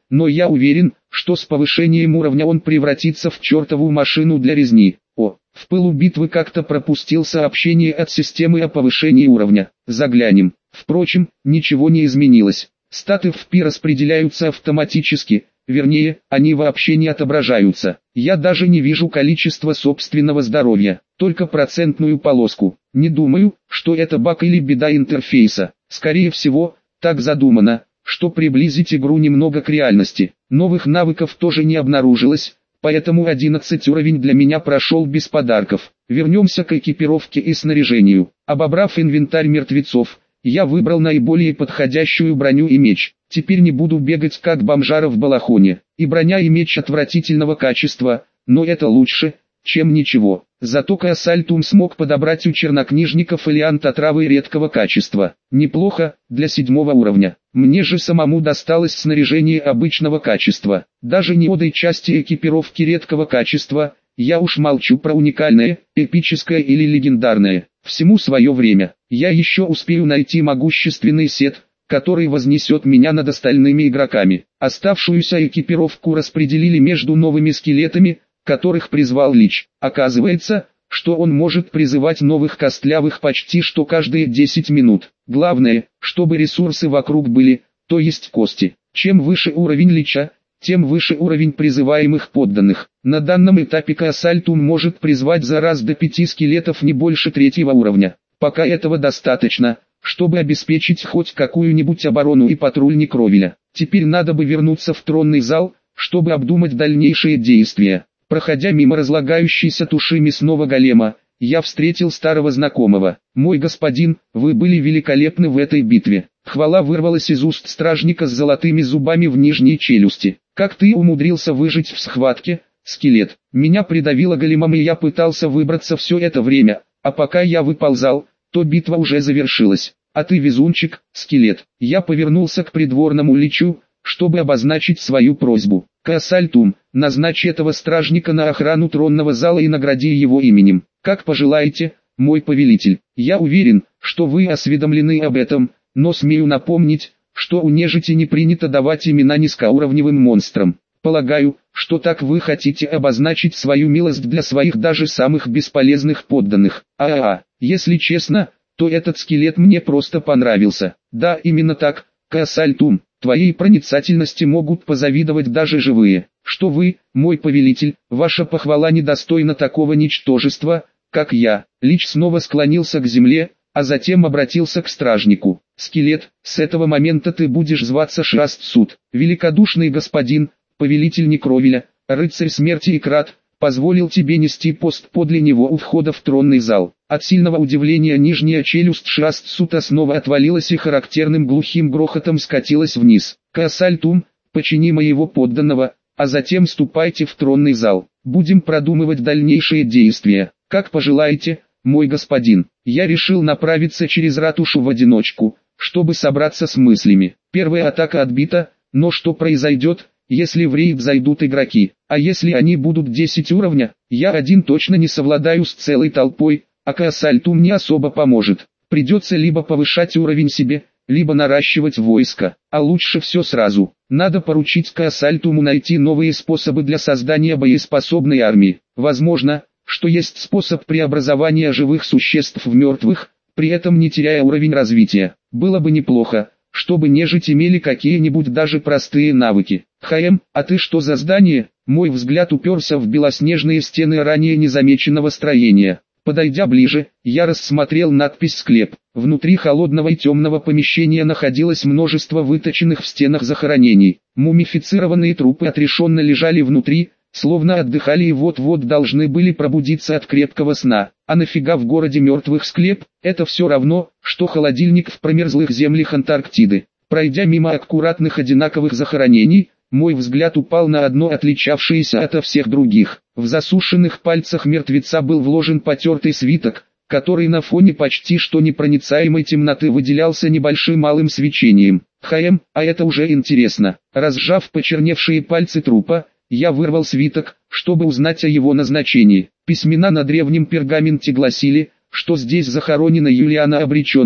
но я уверен, что с повышением уровня он превратится в чертову машину для резни. О, в пылу битвы как-то пропустил сообщение от системы о повышении уровня. Заглянем. Впрочем, ничего не изменилось. Статы в пи распределяются автоматически, вернее, они вообще не отображаются. Я даже не вижу количество собственного здоровья, только процентную полоску. Не думаю, что это баг или беда интерфейса. Скорее всего, так задумано, что приблизить игру немного к реальности. Новых навыков тоже не обнаружилось, поэтому одиннадцатый уровень для меня прошел без подарков. Вернемся к экипировке и снаряжению. Обобрав инвентарь мертвецов, я выбрал наиболее подходящую броню и меч. Теперь не буду бегать как бомжара в балахоне. И броня и меч отвратительного качества, но это лучше, чем ничего. Зато Каасальтум смог подобрать у чернокнижников элеант отравы редкого качества. Неплохо, для седьмого уровня. Мне же самому досталось снаряжение обычного качества. Даже не одой части экипировки редкого качества, я уж молчу про уникальное, эпическое или легендарное. Всему свое время. Я еще успею найти могущественный сет, который вознесет меня над остальными игроками. Оставшуюся экипировку распределили между новыми скелетами, которых призвал Лич. Оказывается, что он может призывать новых костлявых почти что каждые десять минут. Главное, чтобы ресурсы вокруг были, то есть кости. Чем выше уровень Лича, тем выше уровень призываемых подданных. На данном этапе Каасальтум может призвать за раз до пяти скелетов не больше третьего уровня. Пока этого достаточно, чтобы обеспечить хоть какую-нибудь оборону и патруль Некровеля. Теперь надо бы вернуться в тронный зал, чтобы обдумать дальнейшие действия. Проходя мимо разлагающейся туши мясного голема, я встретил старого знакомого. «Мой господин, вы были великолепны в этой битве». Хвала вырвалась из уст стражника с золотыми зубами в нижней челюсти. «Как ты умудрился выжить в схватке, скелет?» Меня придавило големом, и я пытался выбраться все это время, а пока я выползал, то битва уже завершилась. «А ты везунчик, скелет». Я повернулся к придворному Личу, чтобы обозначить свою просьбу. «Каасальтум, назначь этого стражника на охрану тронного зала и награди его именем. Как пожелаете, мой повелитель. Я уверен, что вы осведомлены об этом, но смею напомнить, что у нежити не принято давать имена низкоуровневым монстрам. Полагаю, что так вы хотите обозначить свою милость для своих даже самых бесполезных подданных. А-а-а, если честно, то этот скелет мне просто понравился. Да, именно так, Каасальтум. Твоей проницательности могут позавидовать даже живые. Что вы, мой повелитель, ваша похвала недостойна такого ничтожества, как я». Лич снова склонился к земле, а затем обратился к стражнику. «Скелет, с этого момента ты будешь зваться Шаст-Суд. Великодушный господин, повелитель Некровеля, рыцарь смерти и крат, позволил тебе нести пост подле него у входа в тронный зал». От сильного удивления нижняя челюсть Шаст-Сута снова отвалилась и характерным глухим грохотом скатилась вниз. «Каасальтум, почини моего подданного, а затем ступайте в тронный зал. Будем продумывать дальнейшие действия. Как пожелаете, мой господин». Я решил направиться через ратушу в одиночку, чтобы собраться с мыслями. Первая атака отбита, но что произойдет, если в рейд зайдут игроки? А если они будут десять уровня? Я один точно не совладаю с целой толпой, а Каасальтум не особо поможет. Придется либо повышать уровень себе, либо наращивать войско, а лучше все сразу. Надо поручить Каасальтуму найти новые способы для создания боеспособной армии. Возможно, что есть способ преобразования живых существ в мертвых, при этом не теряя уровень развития. Было бы неплохо, чтобы нежить имели какие-нибудь даже простые навыки. «Хаэм, а ты что за здание?» Мой взгляд уперся в белоснежные стены ранее незамеченного строения. Подойдя ближе, я рассмотрел надпись «Склеп». Внутри холодного и темного помещения находилось множество выточенных в стенах захоронений. Мумифицированные трупы отрешенно лежали внутри, словно отдыхали и вот-вот должны были пробудиться от крепкого сна. А нафига в городе мертвых склеп? Это все равно, что холодильник в промерзлых землях Антарктиды. Пройдя мимо аккуратных одинаковых захоронений, мой взгляд упал на одно отличавшееся ото всех других. В засушенных пальцах мертвеца был вложен потертый свиток, который на фоне почти что непроницаемой темноты выделялся небольшим малым свечением. Хаэм, а это уже интересно. Разжав почерневшие пальцы трупа, я вырвал свиток, чтобы узнать о его назначении. Письмена на древнем пергаменте гласили, что здесь захоронена Юлиана Обреченная,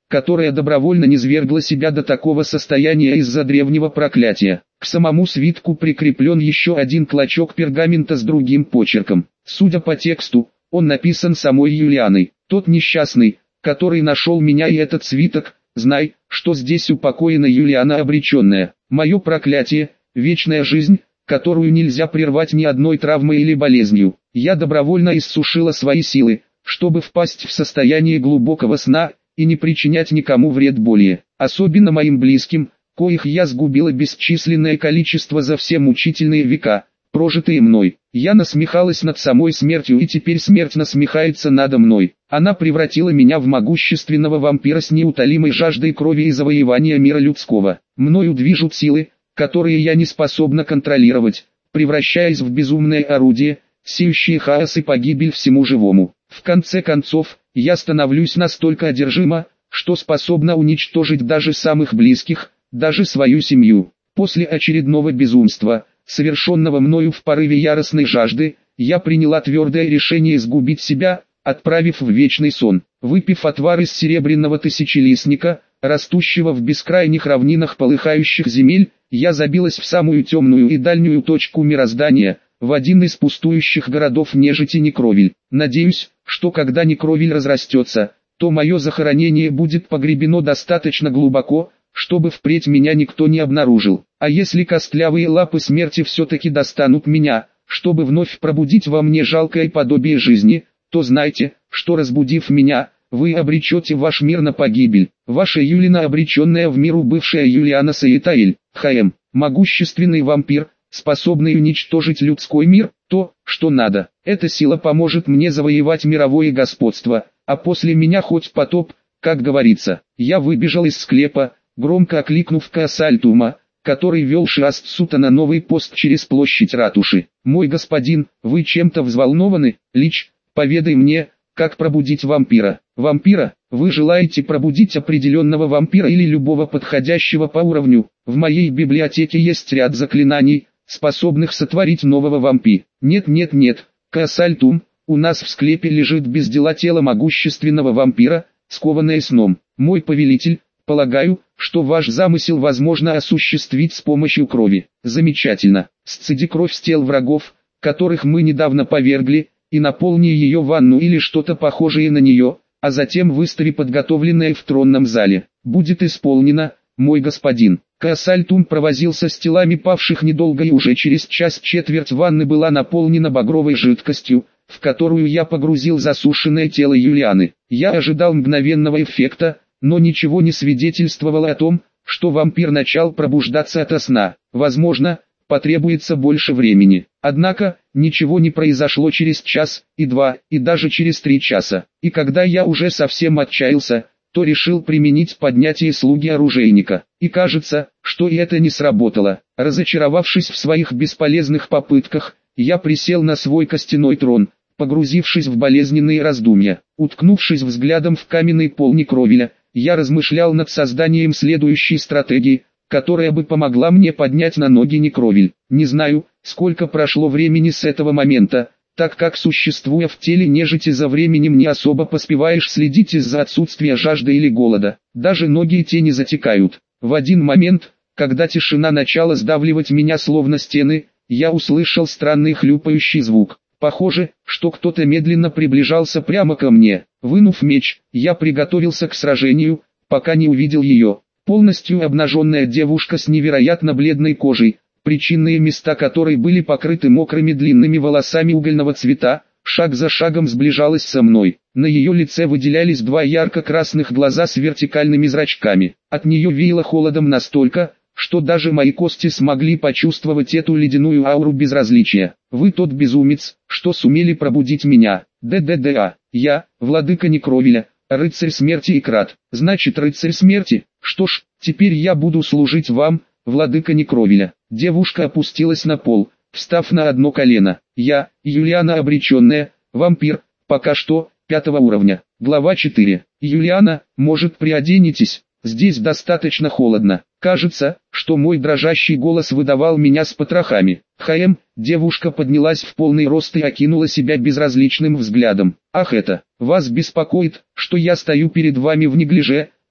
которая добровольно низвергла себя до такого состояния из-за древнего проклятия. К самому свитку прикреплен еще один клочок пергамента с другим почерком. Судя по тексту, он написан самой Юлианой. Тот несчастный, который нашел меня и этот свиток, знай, что здесь упокоена Юлиана обреченная. Мое проклятие, вечная жизнь, которую нельзя прервать ни одной травмой или болезнью. Я добровольно иссушила свои силы, чтобы впасть в состояние глубокого сна и не причинять никому вред более, особенно моим близким, коих я сгубила бесчисленное количество за все мучительные века, прожитые мной. Я насмехалась над самой смертью, и теперь смерть насмехается надо мной. Она превратила меня в могущественного вампира с неутолимой жаждой крови и завоевания мира людского. Мною движут силы, которые я не способна контролировать, превращаясь в безумное орудие, сеющее хаос и погибель всему живому. В конце концов, я становлюсь настолько одержима, что способна уничтожить даже самых близких, даже свою семью. После очередного безумства, совершенного мною в порыве яростной жажды, я приняла твердое решение сгубить себя, отправив в вечный сон. Выпив отвар из серебряного тысячелистника, растущего в бескрайних равнинах полыхающих земель, я забилась в самую темную и дальнюю точку мироздания, в один из пустующих городов нежити Некровиль. Надеюсь, что когда Некровиль разрастется, то мое захоронение будет погребено достаточно глубоко, чтобы впредь меня никто не обнаружил. А если костлявые лапы смерти все-таки достанут меня, чтобы вновь пробудить во мне жалкое подобие жизни, то знайте, что разбудив меня, вы обречете ваш мир на погибель. Ваша Юлина, обреченная в миру бывшая Юлиана Саитаэль, ХМ, могущественный вампир, способный уничтожить людской мир, то, что надо. Эта сила поможет мне завоевать мировое господство, а после меня хоть потоп, как говорится. Я выбежал из склепа, громко окликнув Каасальтума, который вел Шиастсута на новый пост через площадь ратуши. «Мой господин, вы чем-то взволнованы? Лич, поведай мне, как пробудить вампира». «Вампира? Вы желаете пробудить определенного вампира или любого подходящего по уровню? В моей библиотеке есть ряд заклинаний, способных сотворить нового вампи». «Нет, нет, нет, Каасальтум, у нас в склепе лежит без дела тело могущественного вампира, скованное сном. Мой повелитель, полагаю, что ваш замысел возможно осуществить с помощью крови». «Замечательно. Сцеди кровь с тел врагов, которых мы недавно повергли, и наполни ее ванну или что-то похожее на нее, а затем выстави подготовленное в тронном зале. Будет исполнено, мой господин». Каасальтум провозился с телами павших недолго, и уже через час четверть ванны была наполнена багровой жидкостью, в которую я погрузил засушенное тело Юлианы. Я ожидал мгновенного эффекта, но ничего не свидетельствовало о том, что вампир начал пробуждаться ото сна. Возможно, потребуется больше времени. Однако, ничего не произошло через час, и два, и даже через три часа. И когда я уже совсем отчаялся, то решил применить поднятие слуги оружейника. И кажется, что и это не сработало. Разочаровавшись в своих бесполезных попытках, я присел на свой костяной трон, погрузившись в болезненные раздумья. Уткнувшись взглядом в каменный пол Некровиля, я размышлял над созданием следующей стратегии, которая бы помогла мне поднять на ноги Некровиль. Не знаю, сколько прошло времени с этого момента, так как, существуя в теле нежити, за временем не особо поспеваешь следить из-за отсутствия жажды или голода. Даже ноги и тени затекают. В один момент, когда тишина начала сдавливать меня словно стены, я услышал странный хлюпающий звук. Похоже, что кто-то медленно приближался прямо ко мне. Вынув меч, я приготовился к сражению, пока не увидел ее. Полностью обнаженная девушка с невероятно бледной кожей, причинные места которой были покрыты мокрыми длинными волосами угольного цвета, шаг за шагом сближалась со мной. На ее лице выделялись два ярко-красных глаза с вертикальными зрачками. От нее веяло холодом настолько, что даже мои кости смогли почувствовать эту ледяную ауру безразличия. «Вы тот безумец, что сумели пробудить меня. ДДДА. Я, владыка Некровиля, рыцарь смерти и крат». «Значит, рыцарь смерти? Что ж, теперь я буду служить вам, владыка Некровиля». Девушка опустилась на пол, встав на одно колено. «Я, Юлиана обреченная, вампир, пока что, пятого уровня». Глава четыре. «Юлиана, может, приоденетесь? Здесь достаточно холодно». Кажется, что мой дрожащий голос выдавал меня с потрохами. «ХМ», девушка поднялась в полный рост и окинула себя безразличным взглядом. «Ах, это, вас беспокоит, что я стою перед вами в неглиже,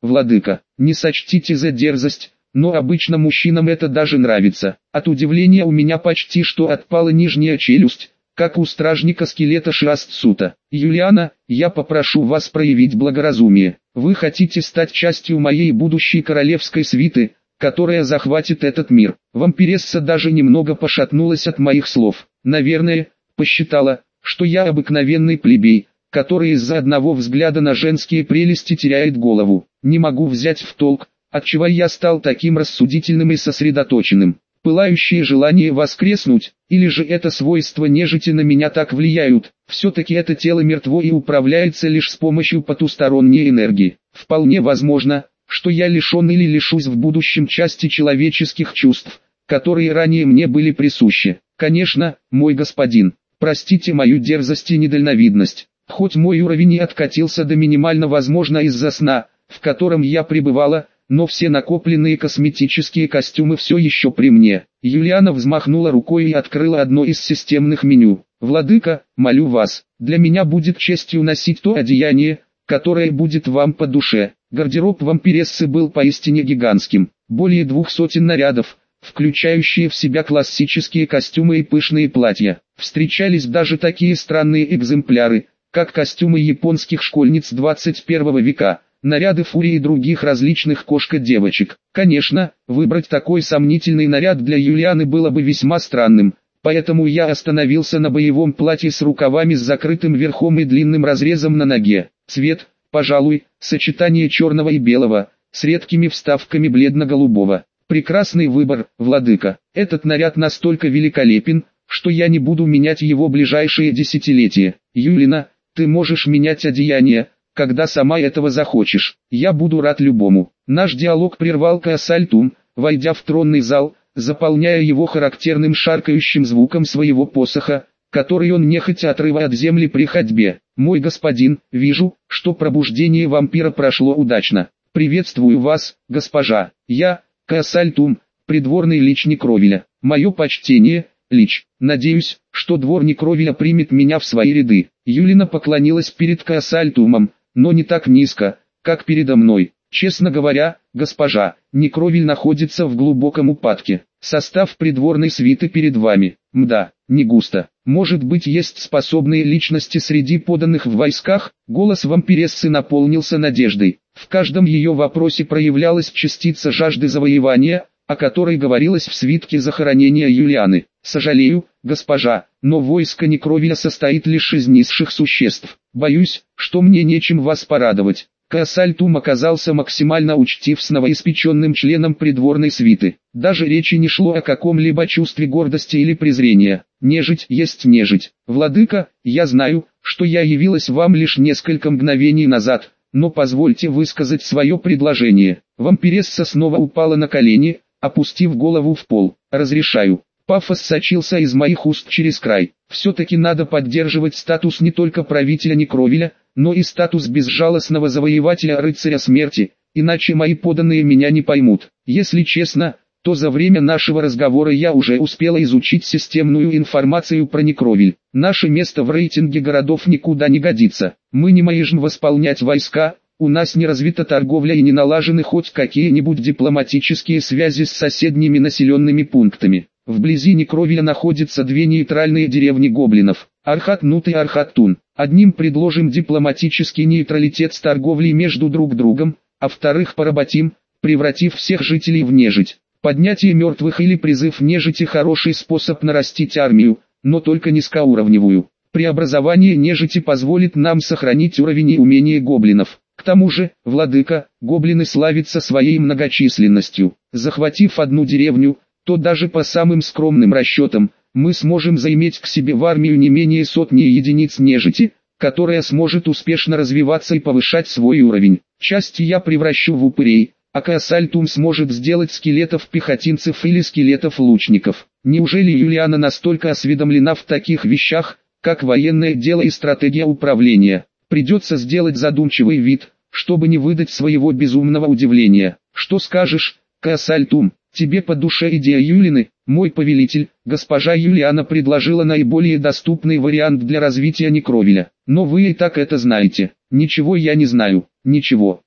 владыка. Не сочтите за дерзость, но обычно мужчинам это даже нравится. От удивления у меня почти что отпала нижняя челюсть, как у стражника скелета Шастсута. Юлиана, я попрошу вас проявить благоразумие. Вы хотите стать частью моей будущей королевской свиты, которая захватит этот мир. Вампиресса даже немного пошатнулась от моих слов. Наверное, посчитала, что я обыкновенный плебей, который из-за одного взгляда на женские прелести теряет голову. Не могу взять в толк, отчего я стал таким рассудительным и сосредоточенным. Пылающее желание воскреснуть, или же это свойства нежити на меня так влияют, все-таки это тело мертво и управляется лишь с помощью потусторонней энергии. Вполне возможно, что я лишен или лишусь в будущем части человеческих чувств, которые ранее мне были присущи. Конечно, мой господин, простите мою дерзость и недальновидность, хоть мой уровень и откатился до минимально возможно из-за сна, в котором я пребывала, но все накопленные косметические костюмы все еще при мне. Юлиана взмахнула рукой и открыла одно из системных меню. «Владыка, молю вас, для меня будет честью носить то одеяние, которое будет вам по душе». Гардероб вампирессы был поистине гигантским. Более двух сотен нарядов, включающие в себя классические костюмы и пышные платья. Встречались даже такие странные экземпляры, как костюмы японских школьниц двадцать первого века, наряды фурии и других различных кошка-девочек. Конечно, выбрать такой сомнительный наряд для Юлианы было бы весьма странным, поэтому я остановился на боевом платье с рукавами с закрытым верхом и длинным разрезом на ноге. Цвет, пожалуй, сочетание черного и белого, с редкими вставками бледно-голубого. Прекрасный выбор, владыка. Этот наряд настолько великолепен, что я не буду менять его ближайшие десятилетия. Юлина, ты можешь менять одеяние, когда сама этого захочешь. Я буду рад любому. Наш диалог прервал Каасальтум, войдя в тронный зал, заполняя его характерным шаркающим звуком своего посоха, который он нехотя отрывая от земли при ходьбе. «Мой господин, вижу, что пробуждение вампира прошло удачно. Приветствую вас, госпожа. Я, Каасальтум, придворный лич Некровиля. Мое почтение, лич. Надеюсь, что двор Некровиля примет меня в свои ряды». Юлина поклонилась перед Каасальтумом, но не так низко, как передо мной. «Честно говоря, госпожа, Некровиль находится в глубоком упадке. Состав придворной свиты перед вами. Мда, не густо. Может быть, есть способные личности среди подданных в войсках?» Голос вампирессы наполнился надеждой. В каждом ее вопросе проявлялась частица жажды завоевания, о которой говорилось в свитке захоронения Юлианы. «Сожалею, госпожа, но войско Некровиля состоит лишь из низших существ. Боюсь, что мне нечем вас порадовать». Каасальтум оказался максимально учтив с новоиспеченным членом придворной свиты. Даже речи не шло о каком-либо чувстве гордости или презрения. «Нежить есть нежить. Владыка, я знаю, что я явилась вам лишь несколько мгновений назад, но позвольте высказать свое предложение». Вампиресса снова упала на колени, опустив голову в пол. «Разрешаю». Пафос сочился из моих уст через край. Все-таки надо поддерживать статус не только правителя Некровиля, но и статус безжалостного завоевателя-рыцаря смерти, иначе мои подданные меня не поймут. Если честно, то за время нашего разговора я уже успела изучить системную информацию про Некровиль. Наше место в рейтинге городов никуда не годится. Мы не можем восполнять войска, у нас не развита торговля и не налажены хоть какие-нибудь дипломатические связи с соседними населенными пунктами. Вблизи Некровиля находятся две нейтральные деревни гоблинов, Архат-Нут и Архат-Тун. Одним предложим дипломатический нейтралитет с торговлей между друг другом, а вторых поработим, превратив всех жителей в нежить. Поднятие мертвых или призыв нежити – хороший способ нарастить армию, но только низкоуровневую. Преобразование нежити позволит нам сохранить уровень и умения гоблинов. К тому же, владыка, гоблины славятся своей многочисленностью. Захватив одну деревню, то даже по самым скромным расчетам, мы сможем заиметь к себе в армию не менее сотни единиц нежити, которая сможет успешно развиваться и повышать свой уровень. Часть я превращу в упырей, а Каасальтум сможет сделать скелетов-пехотинцев или скелетов-лучников. Неужели Юлиана настолько осведомлена в таких вещах, как военное дело и стратегия управления? Придется сделать задумчивый вид, чтобы не выдать своего безумного удивления. «Что скажешь, Каасальтум? Тебе по душе идея Юлины?» «Мой повелитель, госпожа Юлиана предложила наиболее доступный вариант для развития Некровиля. Но вы и так это знаете». «Ничего я не знаю, ничего.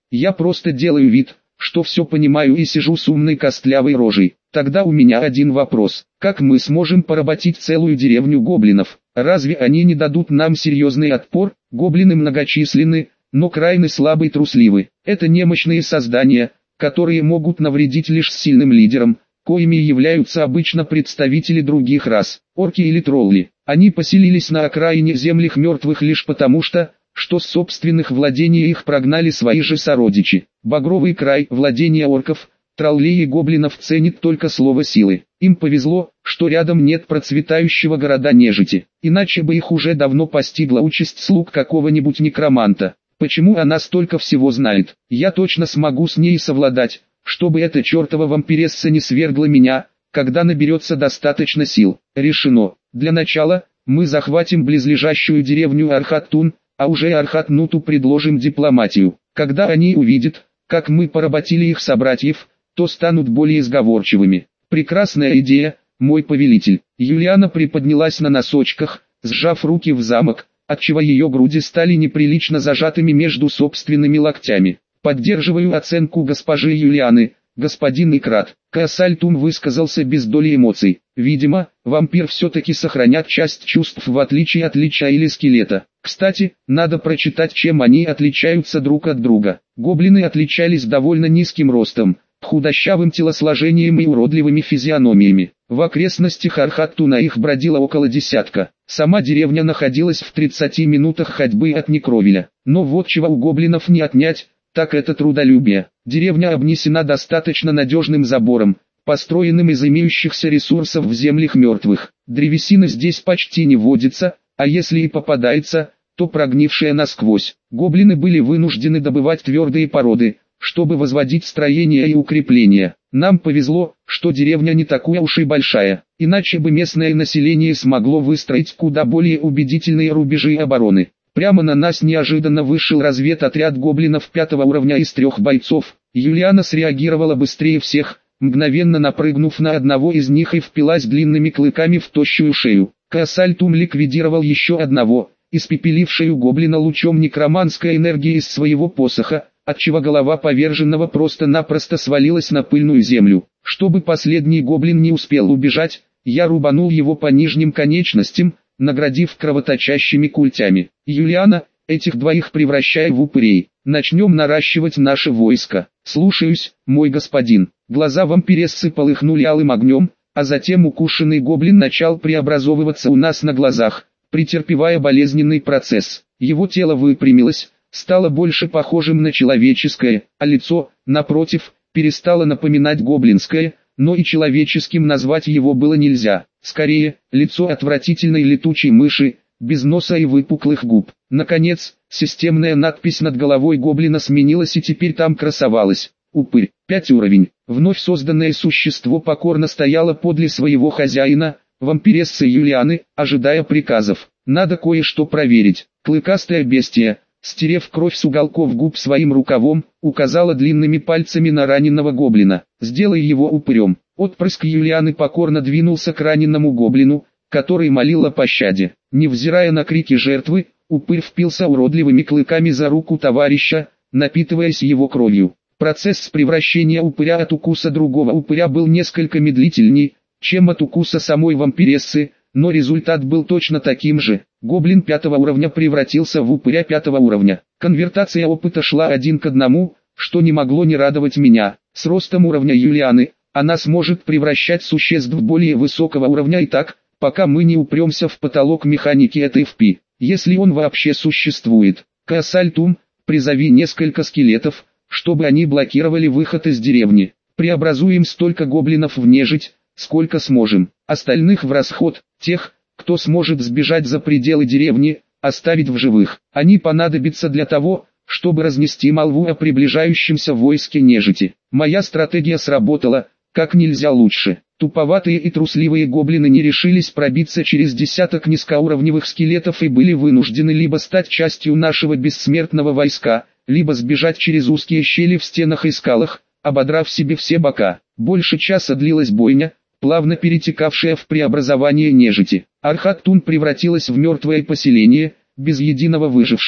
Я просто делаю вид, что все понимаю и сижу с умной костлявой рожей. Тогда у меня один вопрос. Как мы сможем поработить целую деревню гоблинов? Разве они не дадут нам серьезный отпор? Гоблины многочисленны, но крайне слабы и трусливы. Это немощные создания, которые могут навредить лишь с сильным лидером, коими являются обычно представители других рас, орки или тролли. Они поселились на окраине землях мертвых лишь потому что, что с собственных владений их прогнали свои же сородичи. Багровый край, владения орков, троллей и гоблинов ценит только слово силы. Им повезло, что рядом нет процветающего города нежити, иначе бы их уже давно постигла участь слуг какого-нибудь некроманта. Почему она столько всего знает? Я точно смогу с ней совладать, чтобы эта чертова вампиресса не свергла меня, когда наберется достаточно сил. Решено. Для начала, мы захватим близлежащую деревню Архаттун, а уже Архатнуту предложим дипломатию. Когда они увидят, как мы поработили их собратьев, то станут более сговорчивыми. Прекрасная идея, мой повелитель. Юлиана приподнялась на носочках, сжав руки в замок, отчего ее груди стали неприлично зажатыми между собственными локтями. Поддерживаю оценку госпожи Юлианы, господин Икрат. Каасальтум высказался без доли эмоций. Видимо, вампир все-таки сохранят часть чувств в отличие от лича или скелета. Кстати, надо прочитать, чем они отличаются друг от друга. Гоблины отличались довольно низким ростом, худощавым телосложением и уродливыми физиономиями. В окрестностях Архаттуна их бродило около десятка. Сама деревня находилась в тридцати минутах ходьбы от Некровеля. Но вот чего у гоблинов не отнять, так это трудолюбие. Деревня обнесена достаточно надежным забором, построенным из имеющихся ресурсов в землях мертвых. Древесина здесь почти не водится, а если и попадается, то прогнившая насквозь. Гоблины были вынуждены добывать твердые породы, чтобы возводить строения и укрепления. Нам повезло, что деревня не такая уж и большая, иначе бы местное население смогло выстроить куда более убедительные рубежи обороны. Прямо на нас неожиданно вышел разведотряд гоблинов пятого уровня из трех бойцов. Юлиана среагировала быстрее всех, мгновенно напрыгнув на одного из них и впилась длинными клыками в тощую шею. Каасальтум ликвидировал еще одного, испепелившую гоблина лучом некроманской энергии из своего посоха, отчего голова поверженного просто-напросто свалилась на пыльную землю. Чтобы последний гоблин не успел убежать, я рубанул его по нижним конечностям, наградив кровоточащими культями. Юлиана, этих двоих превращай в упырей. Начнем наращивать наше войско. Слушаюсь, мой господин. Глаза вампирессы полыхнули алым огнем, а затем укушенный гоблин начал преобразовываться у нас на глазах, претерпевая болезненный процесс. Его тело выпрямилось, стало больше похожим на человеческое, а лицо, напротив, перестало напоминать гоблинское, но и человеческим назвать его было нельзя. Скорее, лицо отвратительной летучей мыши, без носа и выпуклых губ. Наконец, системная надпись над головой гоблина сменилась и теперь там красовалась: «Упырь, пять уровень». Вновь созданное существо покорно стояло подле своего хозяина, вампирессы Юлианы, ожидая приказов. Надо кое-что проверить. Клыкастая бестия, стерев кровь с уголков губ своим рукавом, указала длинными пальцами на раненого гоблина. «Сделай его упырем». Отпрыск Юлианы покорно двинулся к раненому гоблину, который молил о пощаде. Невзирая на крики жертвы, упырь впился уродливыми клыками за руку товарища, напитываясь его кровью. Процесс превращения упыря от укуса другого упыря был несколько медлительней, чем от укуса самой вампирессы, но результат был точно таким же. Гоблин пятого уровня превратился в упыря пятого уровня. Конвертация опыта шла один к одному, что не могло не радовать меня. С ростом уровня Юлианы, она сможет превращать существ более высокого уровня и так, пока мы не упремся в потолок механики этой эф пи. Если он вообще существует. Каасальтум, призови несколько скелетов, чтобы они блокировали выход из деревни. Преобразуем столько гоблинов в нежить, сколько сможем. Остальных в расход, тех, кто сможет сбежать за пределы деревни, оставить в живых. Они понадобятся для того, чтобы разнести молву о приближающемся войске нежити. Моя стратегия сработала, как нельзя лучше. Туповатые и трусливые гоблины не решились пробиться через десяток низкоуровневых скелетов и были вынуждены либо стать частью нашего бессмертного войска, либо сбежать через узкие щели в стенах и скалах, ободрав себе все бока. Больше часа длилась бойня, плавно перетекавшая в преобразование нежити. Архаттун превратилась в мертвое поселение, без единого выжившего.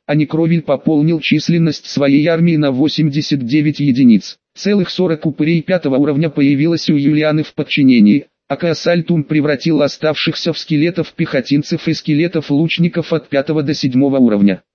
а Некровель пополнил численность своей армии на восемьдесят девять единиц. Целых сорок упырей пятого уровня появилось у Юлианы в подчинении, а Каасальтум превратил оставшихся в скелетов пехотинцев и скелетов лучников от пятого до седьмого уровня.